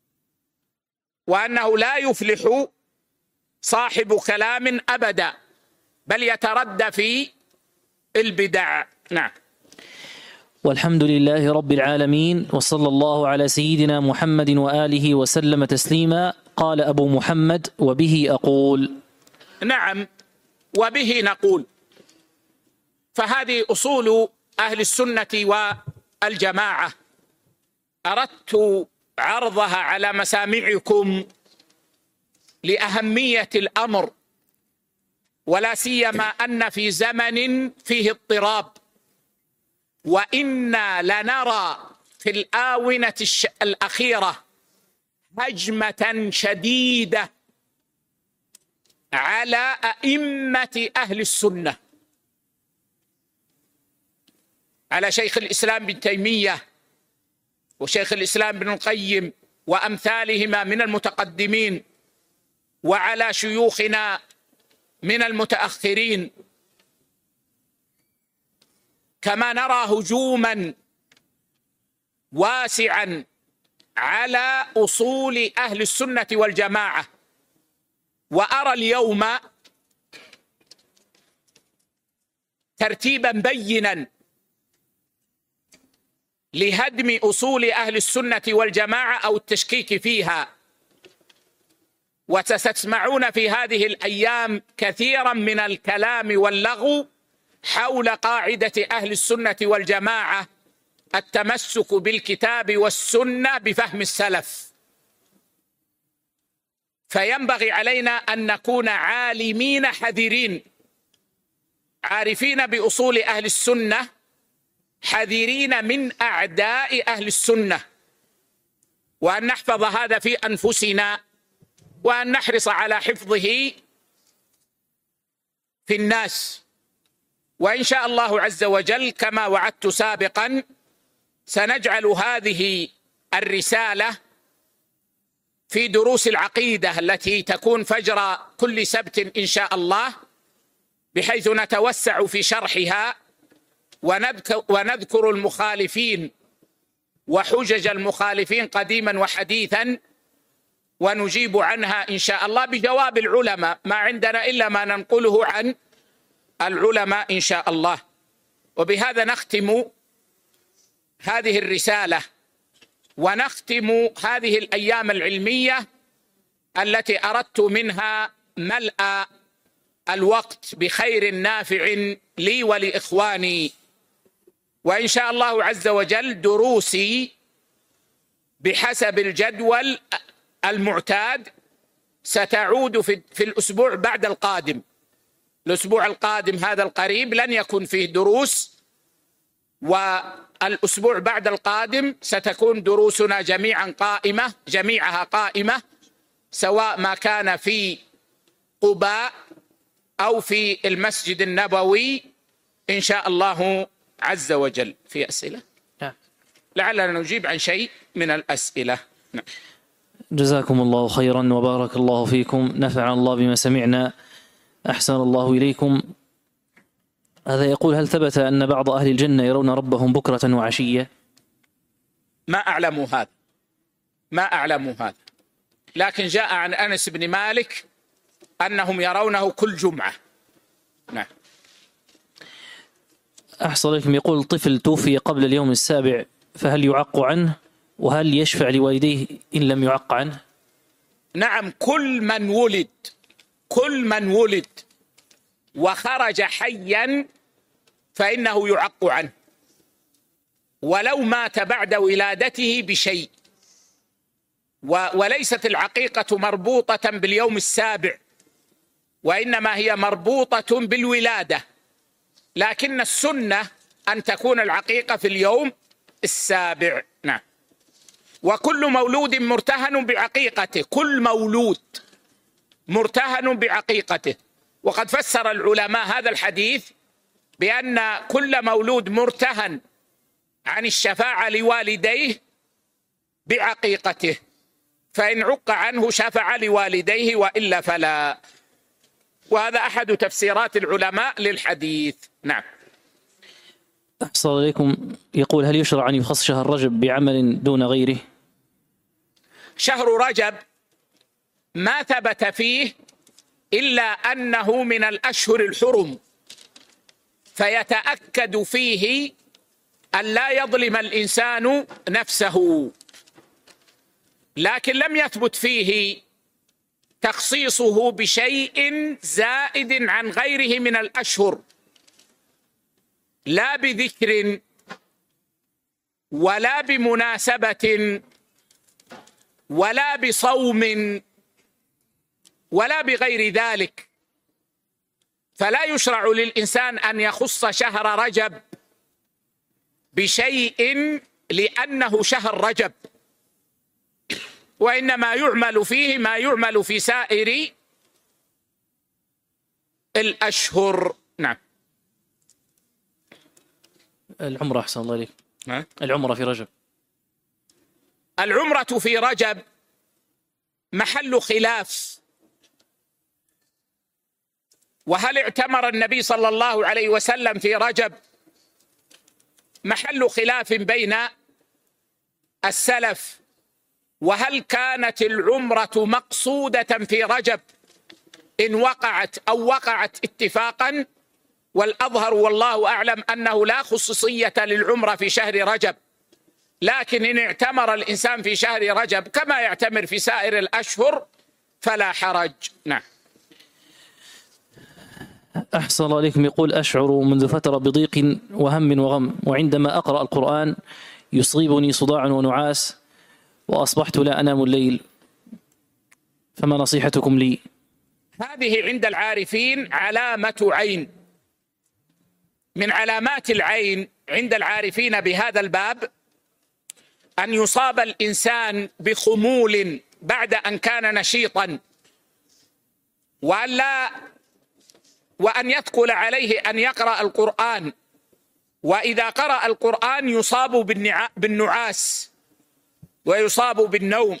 وأنه لا يفلح صاحب كلام أبدا، بل يتردى في البدع. نعم. والحمد لله رب العالمين، وصلى الله على سيدنا محمد وآله وسلم تسليما. قال أبو محمد: وبه أقول. نعم، وبه نقول. فهذه أصول أهل السنة والجماعة، أردت عرضها على مسامعكم لأهمية الأمر، ولا سيما أن في زمن فيه اضطراب، وإنا لنرى في الآونة الأخيرة هجمة شديدة على أئمة أهل السنة، على شيخ الإسلام ابن تيمية وشيخ الإسلام ابن القيم وأمثالهما من المتقدمين، وعلى شيوخنا من المتأخرين، كما نرى هجوما واسعا على أصول أهل السنة والجماعة. وأرى اليوم ترتيبا بينا لهدم أصول أهل السنة والجماعة أو التشكيك فيها. وستسمعون في هذه الأيام كثيرا من الكلام واللغو حول قاعدة أهل السنة والجماعة: التمسك بالكتاب والسنة بفهم السلف. فينبغي علينا أن نكون عالمين حذرين، عارفين بأصول أهل السنة، حذرين من أعداء أهل السنة، وأن نحفظ هذا في أنفسنا، وأن نحرص على حفظه في الناس. وإن شاء الله عز وجل كما وعدت سابقا سنجعل هذه الرسالة في دروس العقيدة التي تكون فجر كل سبت إن شاء الله، بحيث نتوسع في شرحها ونذكر المخالفين وحجج المخالفين قديما وحديثا، ونجيب عنها إن شاء الله بجواب العلماء، ما عندنا إلا ما ننقله عن العلماء إن شاء الله. وبهذا نختم هذه الرسالة، ونختم هذه الأيام العلمية التي أردت منها ملء الوقت بخير نافع لي ولإخواني. وإن شاء الله عز وجل دروسي بحسب الجدول المعتاد ستعود في الأسبوع بعد القادم. الأسبوع القادم هذا القريب لن يكون فيه دروس، والأسبوع بعد القادم ستكون دروسنا جميعها قائمة، سواء ما كان في قباء أو في المسجد النبوي إن شاء الله عز وجل. في أسئلة؟ لعلنا نجيب عن شيء من الأسئلة. نعم. جزاكم الله خيرا وبارك الله فيكم، نفع الله بما سمعنا، أحسن الله إليكم. هذا يقول: هل ثبت أن بعض أهل الجنة يرون ربهم بكرة وعشية؟ ما أعلم هذا، لكن جاء عن أنس بن مالك أنهم يرونه كل جمعة. نعم. أحسن إليكم، يقول: طفل توفي قبل اليوم السابع فهل يعق عنه؟ وهل يشفع لوالديه إن لم يعق عنه؟ نعم، كل من ولد وخرج حيا فإنه يعق عنه، ولو مات بعد ولادته بشيء. وليست العقيقة مربوطة باليوم السابع، وإنما هي مربوطة بالولادة، لكن السنة أن تكون العقيقة في اليوم السابع. نعم. وكل مولود مرتهن بعقيقته، كل مولود مرتهن بعقيقته. وقد فسر العلماء هذا الحديث بأن كل مولود مرتهن عن الشفاعة لوالديه بعقيقته، فإن عق عنه شفع لوالديه وإلا فلا. وهذا أحد تفسيرات العلماء للحديث. نعم. أحسن إليكم، يقول: هل يشرع أن يخص شهر رجب بعمل دون غيره؟ شهر رجب ما ثبت فيه إلا أنه من الأشهر الحرم، فيتأكد فيه أن لا يظلم الإنسان نفسه، لكن لم يثبت فيه تخصيصه بشيء زائد عن غيره من الأشهر، لا بذكر ولا بمناسبة ولا بصوم ولا بغير ذلك. فلا يشرع للإنسان أن يخص شهر رجب بشيء لأنه شهر رجب، وإنما يعمل فيه ما يعمل في سائر الأشهر. نعم. العمرة، أحسن الله إليك، العمرة في رجب. العمرة في رجب محل خلاف، وهل اعتمر النبي صلى الله عليه وسلم في رجب محل خلاف بين السلف. وهل كانت العمرة مقصودة في رجب إن وقعت أو وقعت اتفاقا؟ والأظهر والله أعلم أنه لا خصوصية للعمرة في شهر رجب، لكن إن اعتمر الإنسان في شهر رجب كما يعتمر في سائر الأشهر فلا حرج. نعم. أحسن الله عليكم. يقول: أشعر منذ فترة بضيق وهم وغم، وعندما أقرأ القرآن يصيبني صداع ونعاس، وأصبحت لا أنام الليل، فما نصيحتكم لي؟ هذه عند العارفين علامة عين، من علامات العين عند العارفين بهذا الباب أن يصاب الإنسان بخمول بعد أن كان نشيطا، وأن يثقل عليه أن يقرأ القرآن، وإذا قرأ القرآن يصاب بالنعاس ويصاب بالنوم،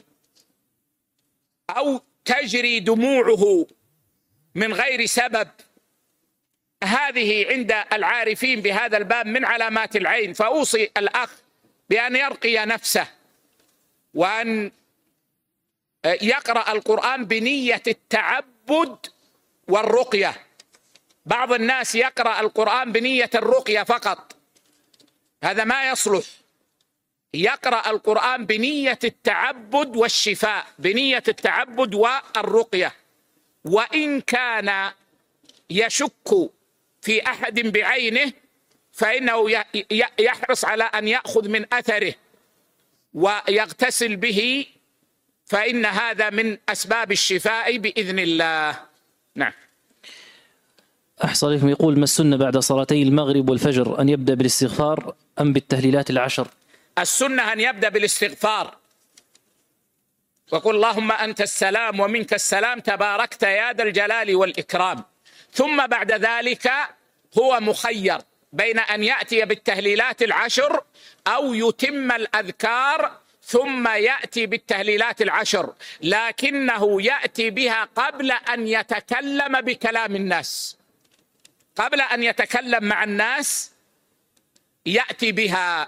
أو تجري دموعه من غير سبب. هذه عند العارفين بهذا الباب من علامات العين. فأوصي الأخ بأن يرقي نفسه، وأن يقرأ القرآن بنية التعبد والرقية. بعض الناس يقرأ القرآن بنية الرقية فقط، هذا ما يصلح. يقرأ القرآن بنية التعبد والشفاء، بنية التعبد والرقية. وإن كان يشك في أحد بعينه فإنه يحرص على أن يأخذ من أثره ويغتسل به، فإن هذا من أسباب الشفاء بإذن الله. نعم. أحسن عليكم. يقول: ما السنة بعد صلاتي المغرب والفجر، أن يبدأ بالاستغفار أم بالتهليلات العشر؟ السنة أن يبدأ بالاستغفار، وقل اللهم أنت السلام ومنك السلام تباركت يا ذا الجلال والإكرام. ثم بعد ذلك هو مخير بين أن يأتي بالتهليلات العشر أو يتم الأذكار ثم يأتي بالتهليلات العشر، لكنه يأتي بها قبل أن يتكلم بكلام الناس، قبل أن يتكلم مع الناس يأتي بها.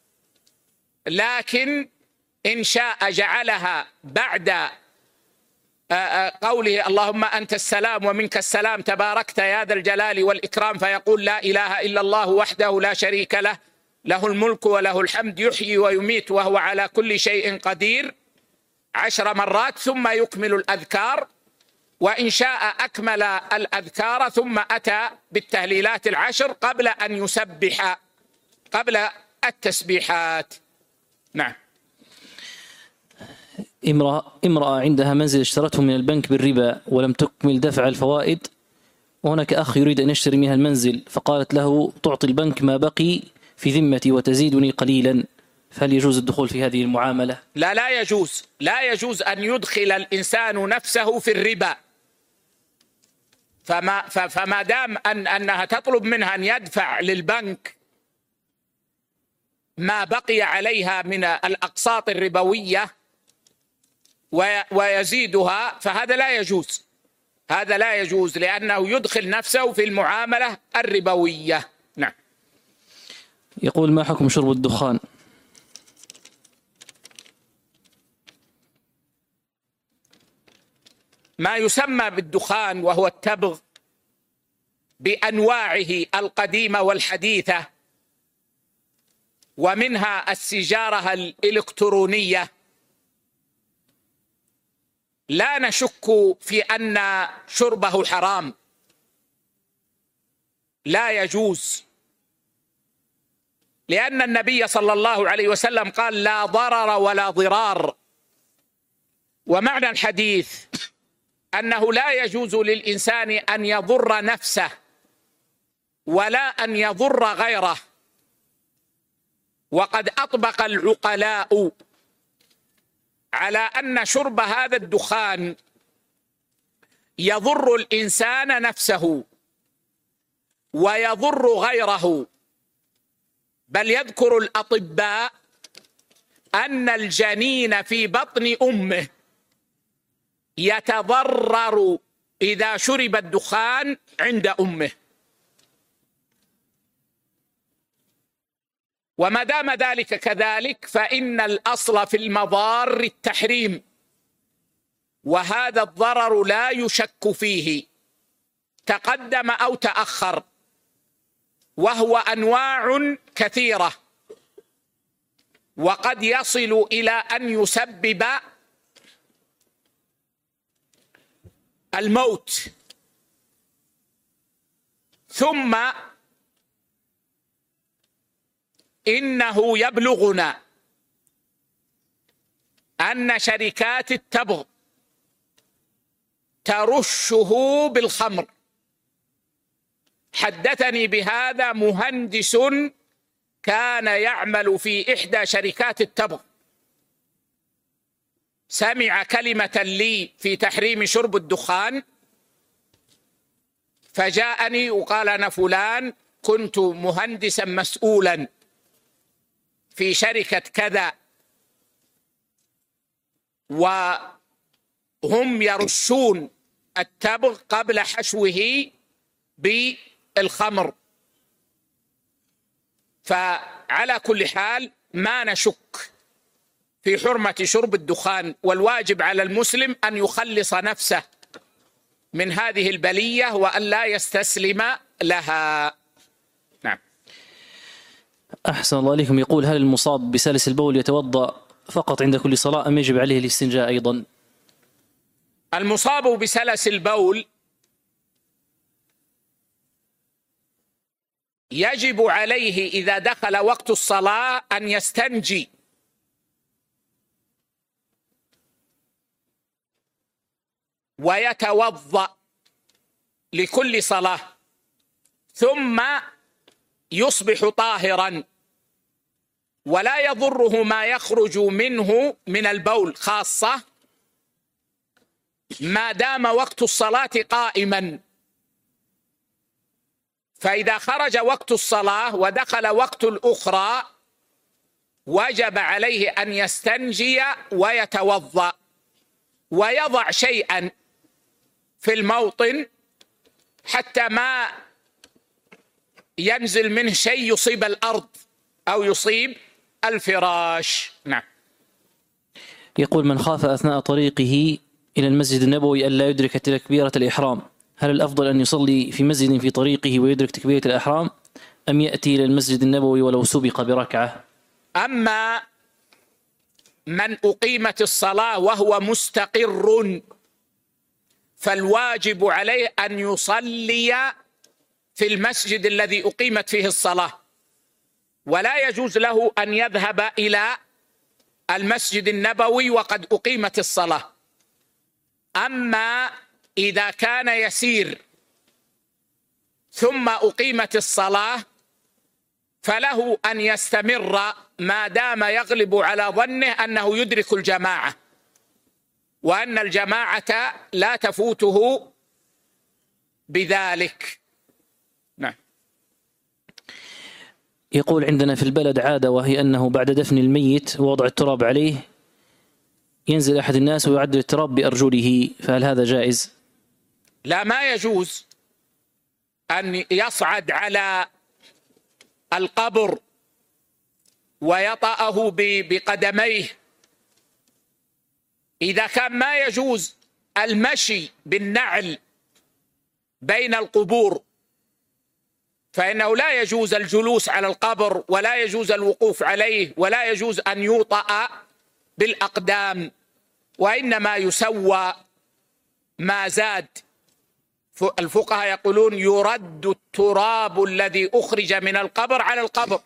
لكن إن شاء جعلها بعد قوله اللهم أنت السلام ومنك السلام تباركت يا ذا الجلال والإكرام، فيقول لا إله إلا الله وحده لا شريك له، له الملك وله الحمد يحيي ويميت وهو على كل شيء قدير 10 مرات، ثم يكمل الأذكار. وإن شاء أكمل الأذكار ثم أتى بالتهليلات العشر قبل أن يسبح، قبل التسبيحات. نعم. امرأة عندها منزل اشترته من البنك بالربا ولم تكمل دفع الفوائد، وهناك أخ يريد أن يشتري منها المنزل، فقالت له: تعطي البنك ما بقي في ذمتي وتزيدني قليلا، فهل يجوز الدخول في هذه المعاملة؟ لا، لا يجوز، لا يجوز أن يدخل الإنسان نفسه في الربا. فما دام أنها تطلب منها أن يدفع للبنك ما بقي عليها من الأقساط الربوية ويزيدها، فهذا لا يجوز، هذا لا يجوز، لأنه يدخل نفسه في المعاملة الربوية. نعم. يقول: ما حكم شرب الدخان؟ ما يسمى بالدخان وهو التبغ بأنواعه القديمة والحديثة، ومنها السيجارة الإلكترونية، لا نشك في أن شربه حرام، لا يجوز، لأن النبي صلى الله عليه وسلم قال: لا ضرر ولا ضرار. ومعنى الحديث أنه لا يجوز للإنسان أن يضر نفسه ولا أن يضر غيره. وقد أطبق العقلاء على أن شرب هذا الدخان يضر الإنسان نفسه ويضر غيره، بل يذكر الأطباء أن الجنين في بطن أمه يتضرر إذا شرب الدخان عند أمه. وما دام ذلك كذلك فإن الأصل في المضار التحريم، وهذا الضرر لا يشك فيه تقدم أو تأخر، وهو أنواع كثيرة، وقد يصل إلى أن يسبب الموت. ثم إنه يبلغنا أن شركات التبغ ترشه بالخمر. حدثني بهذا مهندس كان يعمل في إحدى شركات التبغ، سمع كلمة لي في تحريم شرب الدخان، فجاءني وقال: أنا فلان كنت مهندسا مسؤولا في شركة كذا، وهم يرشون التبغ قبل حشوه بالخمر. فعلى كل حال ما نشك في حرمة شرب الدخان، والواجب على المسلم أن يخلص نفسه من هذه البلية وأن لا يستسلم لها. نعم. أحسن الله عليكم. يقول: هل المصاب بسلس البول يتوضأ فقط عند كل صلاة أم يجب عليه الاستنجاء أيضا؟ المصاب بسلس البول يجب عليه إذا دخل وقت الصلاة أن يستنجي، ويتوضأ لكل صلاة، ثم يصبح طاهرا، ولا يضره ما يخرج منه من البول، خاصة ما دام وقت الصلاة قائما. فإذا خرج وقت الصلاة ودخل وقت الأخرى وجب عليه أن يستنجي ويتوضأ، ويضع شيئا في الموطن حتى ما ينزل منه شيء يصيب الأرض أو يصيب الفراش. نعم. يقول: من خاف أثناء طريقه إلى المسجد النبوي ألا يدرك تكبيرة الإحرام، هل الأفضل أن يصلي في مسجد في طريقه ويدرك تكبيرة الإحرام، أم يأتي إلى المسجد النبوي ولو سبق بركعة؟ أما من أقيمت الصلاة وهو مستقر فالواجب عليه أن يصلي في المسجد الذي أقيمت فيه الصلاة، ولا يجوز له أن يذهب إلى المسجد النبوي وقد أقيمت الصلاة. أما إذا كان يسير ثم أقيمت الصلاة فله أن يستمر ما دام يغلب على ظنه أنه يدرك الجماعة، وأن الجماعة لا تفوته بذلك. نعم. يقول: عندنا في البلد عادة، وهي أنه بعد دفن الميت ووضع التراب عليه ينزل أحد الناس ويعدل التراب بأرجله، فهل هذا جائز؟ لا، ما يجوز أن يصعد على القبر ويطأه بقدميه. إذا كان ما يجوز المشي بالنعل بين القبور فإنه لا يجوز الجلوس على القبر، ولا يجوز الوقوف عليه، ولا يجوز أن يوطأ بالأقدام، وإنما يسوى ما زاد. الفقهاء يقولون: يرد التراب الذي أخرج من القبر على القبر،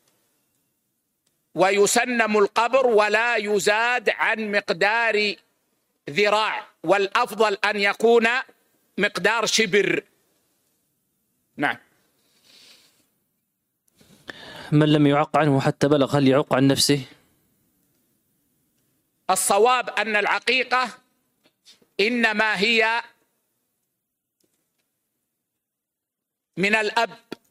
ويسنم القبر ولا يزاد عن مقدار ذراع، والأفضل أن يكون مقدار شبر. نعم. من لم يعق عنه حتى بلغ هل يعق عن نفسه؟ الصواب أن العقيقة إنما هي من الأب،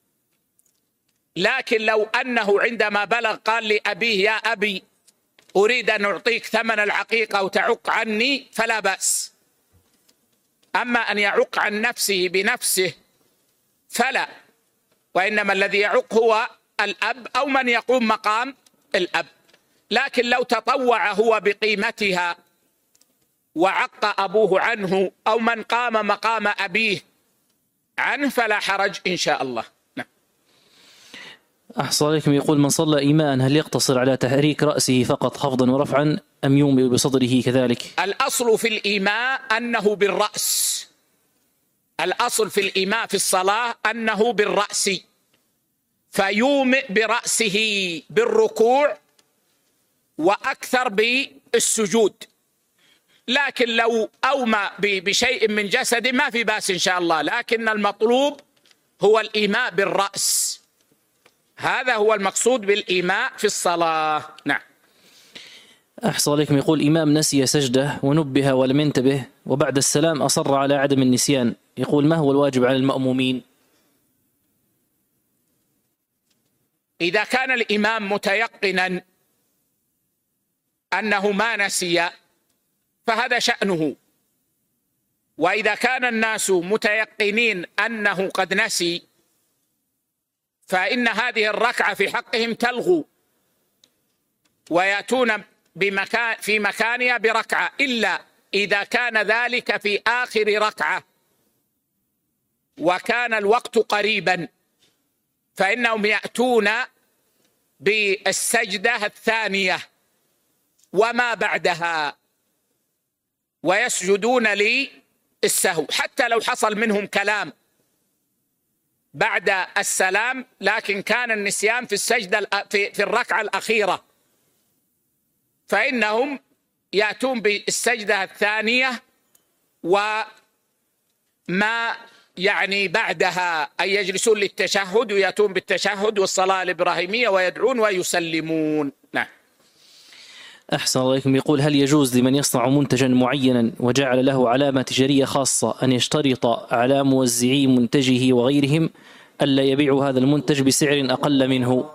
لكن لو أنه عندما بلغ قال لأبيه: يا أبي أريد أن أعطيك ثمن العقيقة وتعق عني، فلا بأس. أما أن يعق عن نفسه بنفسه فلا، وإنما الذي يعق هو الأب أو من يقوم مقام الأب. لكن لو تطوع هو بقيمتها وعق أبوه عنه أو من قام مقام أبيه عنه فلا حرج إن شاء الله. نعم. أحسن عليكم. يقول: من صلى إيماء هل يقتصر على تحريك رأسه فقط خفضا ورفعا أم يومئ بصدره كذلك؟ الأصل في الإيماء أنه بالرأس، الأصل في الإيماء في الصلاة أنه بالرأس، فيومئ برأسه بالركوع وأكثر بالسجود. لكن لو أومى بشيء من جسده ما في بأس إن شاء الله، لكن المطلوب هو الإيماء بالرأس، هذا هو المقصود بالإيماء في الصلاة. نعم. أحسن عليكم. يقول إمام نسي سجدة ونبه ولم ينتبه وبعد السلام أصر على عدم النسيان، يقول ما هو الواجب على المأمومين؟ إذا كان الإمام متيقنا أنه ما نسي فهذا شأنه، وإذا كان الناس متيقنين أنه قد نسي فإن هذه الركعة في حقهم تلغو ويأتون في مكانها بركعة، إلا إذا كان ذلك في آخر ركعة وكان الوقت قريبا فإنهم يأتون بالسجدة الثانية وما بعدها ويسجدون للسهو، حتى لو حصل منهم كلام بعد السلام لكن كان النسيان في السجدة في الركعة الأخيرة، فإنهم يأتون بالسجدة الثانية وما بعدها، أي يجلسون للتشهد ويأتون بالتشهد والصلاة الإبراهيمية ويدعون ويسلمون. نعم. أحسن الله إليكم. يقول هل يجوز لمن يصنع منتجا معينا وجعل له علامة تجارية خاصة أن يشترط على موزعي منتجه وغيرهم ألا يبيعوا هذا المنتج بسعر أقل منه؟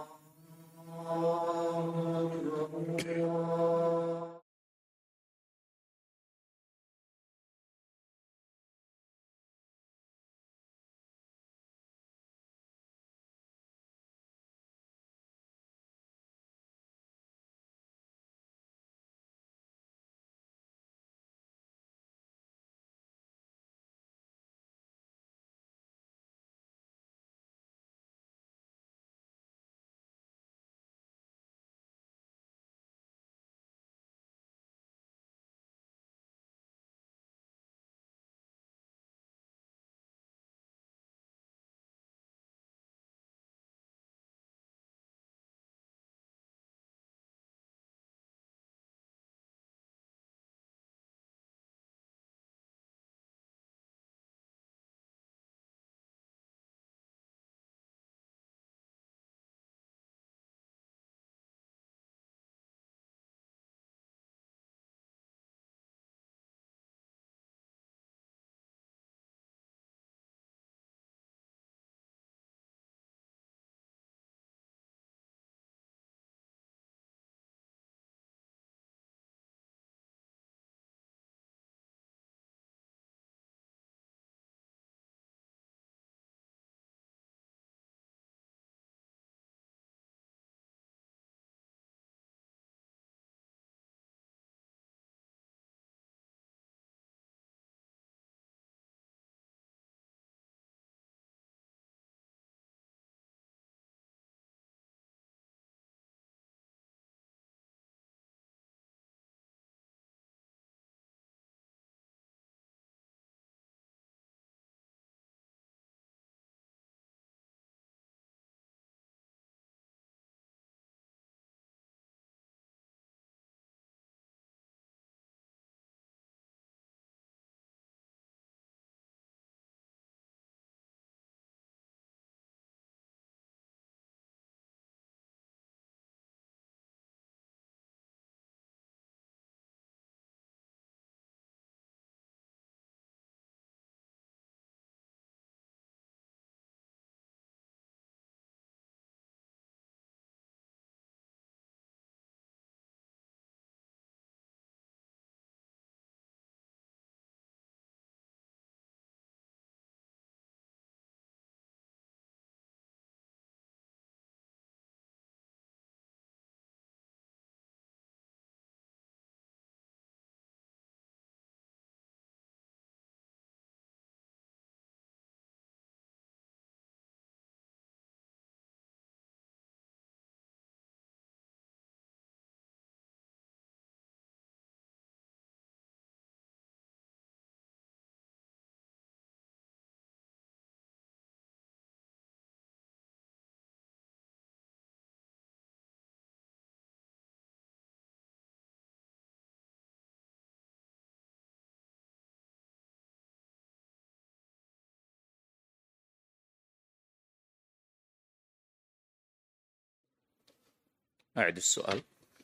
أعد السؤال.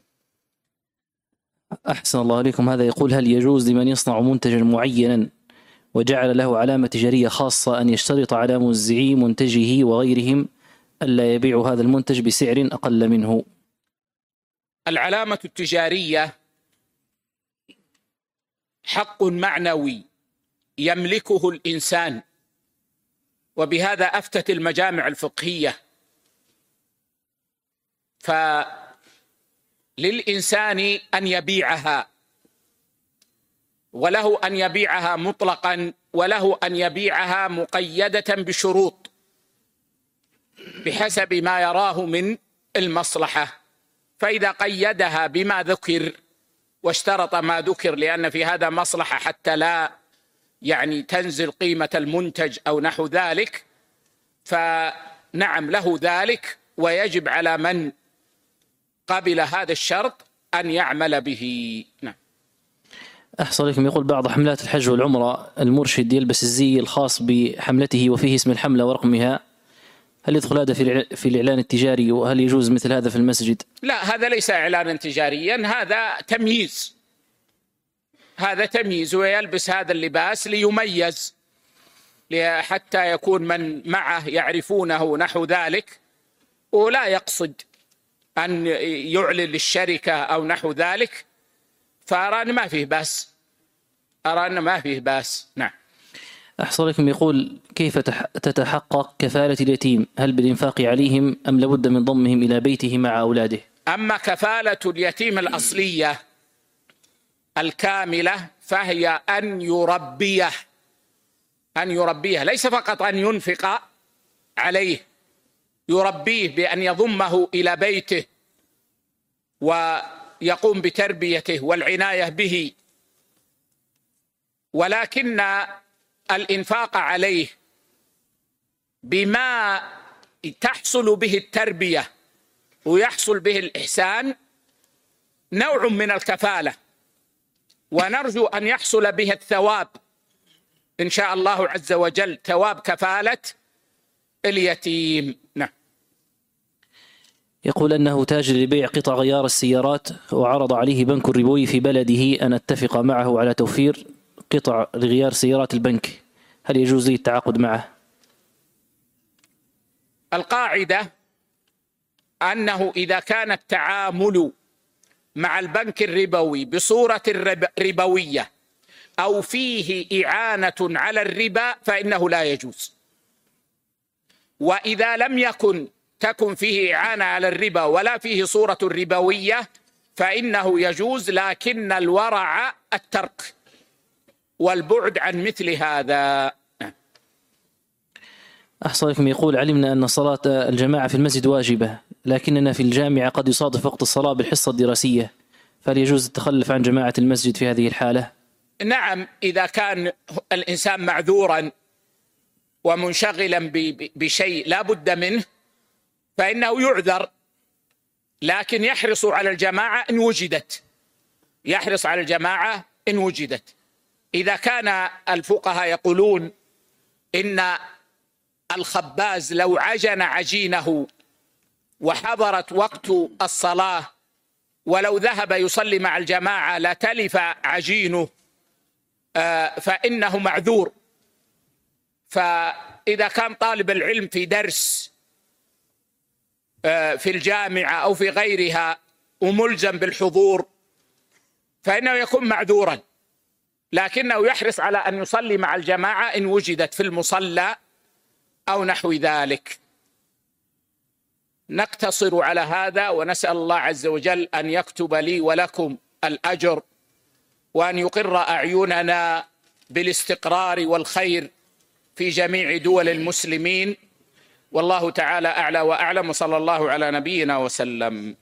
أحسن الله عليكم. هذا يقول: هل يجوز لمن يصنع منتجا معينا وجعل له علامة تجارية خاصة أن يشترط على موزعي منتجه وغيرهم ألا يبيعوا هذا المنتج بسعر أقل منه؟ العلامة التجارية حق معنوي يملكه الإنسان، وبهذا أفتت المجامع الفقهية. فللإنسان أن يبيعها، وله أن يبيعها مطلقا، وله أن يبيعها مقيدة بشروط بحسب ما يراه من المصلحة. فإذا قيدها بما ذكر واشترط ما ذكر لأن في هذا مصلحة حتى لا تنزل قيمة المنتج أو نحو ذلك، فنعم له ذلك، ويجب على من قبل هذا الشرط أن يعمل به. نعم. أحسن لكم. يقول: بعض حملات الحج والعمرة المرشد يلبس الزي الخاص بحملته وفيه اسم الحملة ورقمها، هل يدخل هذا في الإعلان التجاري، وهل يجوز مثل هذا في المسجد؟ لا، هذا ليس إعلانا تجاريا، هذا تمييز. هذا تمييز، ويلبس هذا اللباس ليميز، حتى يكون من معه يعرفونه نحو ذلك، ولا يقصد أن يعلن للشركة أو نحو ذلك. فأرى أن ما فيه بأس، أرى أن ما فيه بأس. نعم. أحسن لكم. يقول: كيف تتحقق كفالة اليتيم؟ هل بالإنفاق عليهم أم لابد من ضمهم إلى بيته مع أولاده؟ أما كفالة اليتيم الأصلية الكاملة فهي أن يربيه، ليس فقط أن ينفق عليه، يربيه بأن يضمه إلى بيته ويقوم بتربيته والعناية به. ولكن الإنفاق عليه بما تحصل به التربية ويحصل به الإحسان نوع من الكفالة، ونرجو أن يحصل به الثواب إن شاء الله عز وجل، ثواب كفالة اليتيم. نعم. يقول أنه تاجر لبيع قطع غيار السيارات، وعرض عليه بنك الربوي في بلده أن أتفق معه على توفير قطع لغيار سيارات البنك، هل يجوز لي التعاقد معه؟ القاعدة أنه إذا كان التعامل مع البنك الربوي بصورة ربوية أو فيه إعانة على الربا فإنه لا يجوز. وإذا لم تكن فيه إعانة على الربا ولا فيه صورة ربوية فإنه يجوز، لكن الورع الترك والبعد عن مثل هذا. أحسن لكم. يقول: علمنا أن صلاة الجماعة في المسجد واجبة، لكننا في الجامعة قد يصادف وقت الصلاة بالحصة الدراسية، فهل يجوز التخلف عن جماعة المسجد في هذه الحالة؟ نعم، إذا كان الإنسان معذورا ومنشغلا بشيء لا بد منه فإنه يعذر، لكن يحرص على الجماعة إن وجدت، يحرص على الجماعة إن وجدت. إذا كان الفقهاء يقولون إن الخباز لو عجن عجينه وحضرت وقت الصلاة ولو ذهب يصلي مع الجماعة لتلف عجينه فإنه معذور. فإذا كان طالب العلم في درس في الجامعة أو في غيرها وملزم بالحضور فإنه يكون معذورا، لكنه يحرص على أن يصلي مع الجماعة إن وجدت في المصلى أو نحو ذلك. نقتصر على هذا، ونسأل الله عز وجل أن يكتب لي ولكم الأجر، وأن يقر أعيننا بالاستقرار والخير في جميع دول المسلمين، والله تعالى أعلى وأعلم، وصلى الله على نبينا وسلم.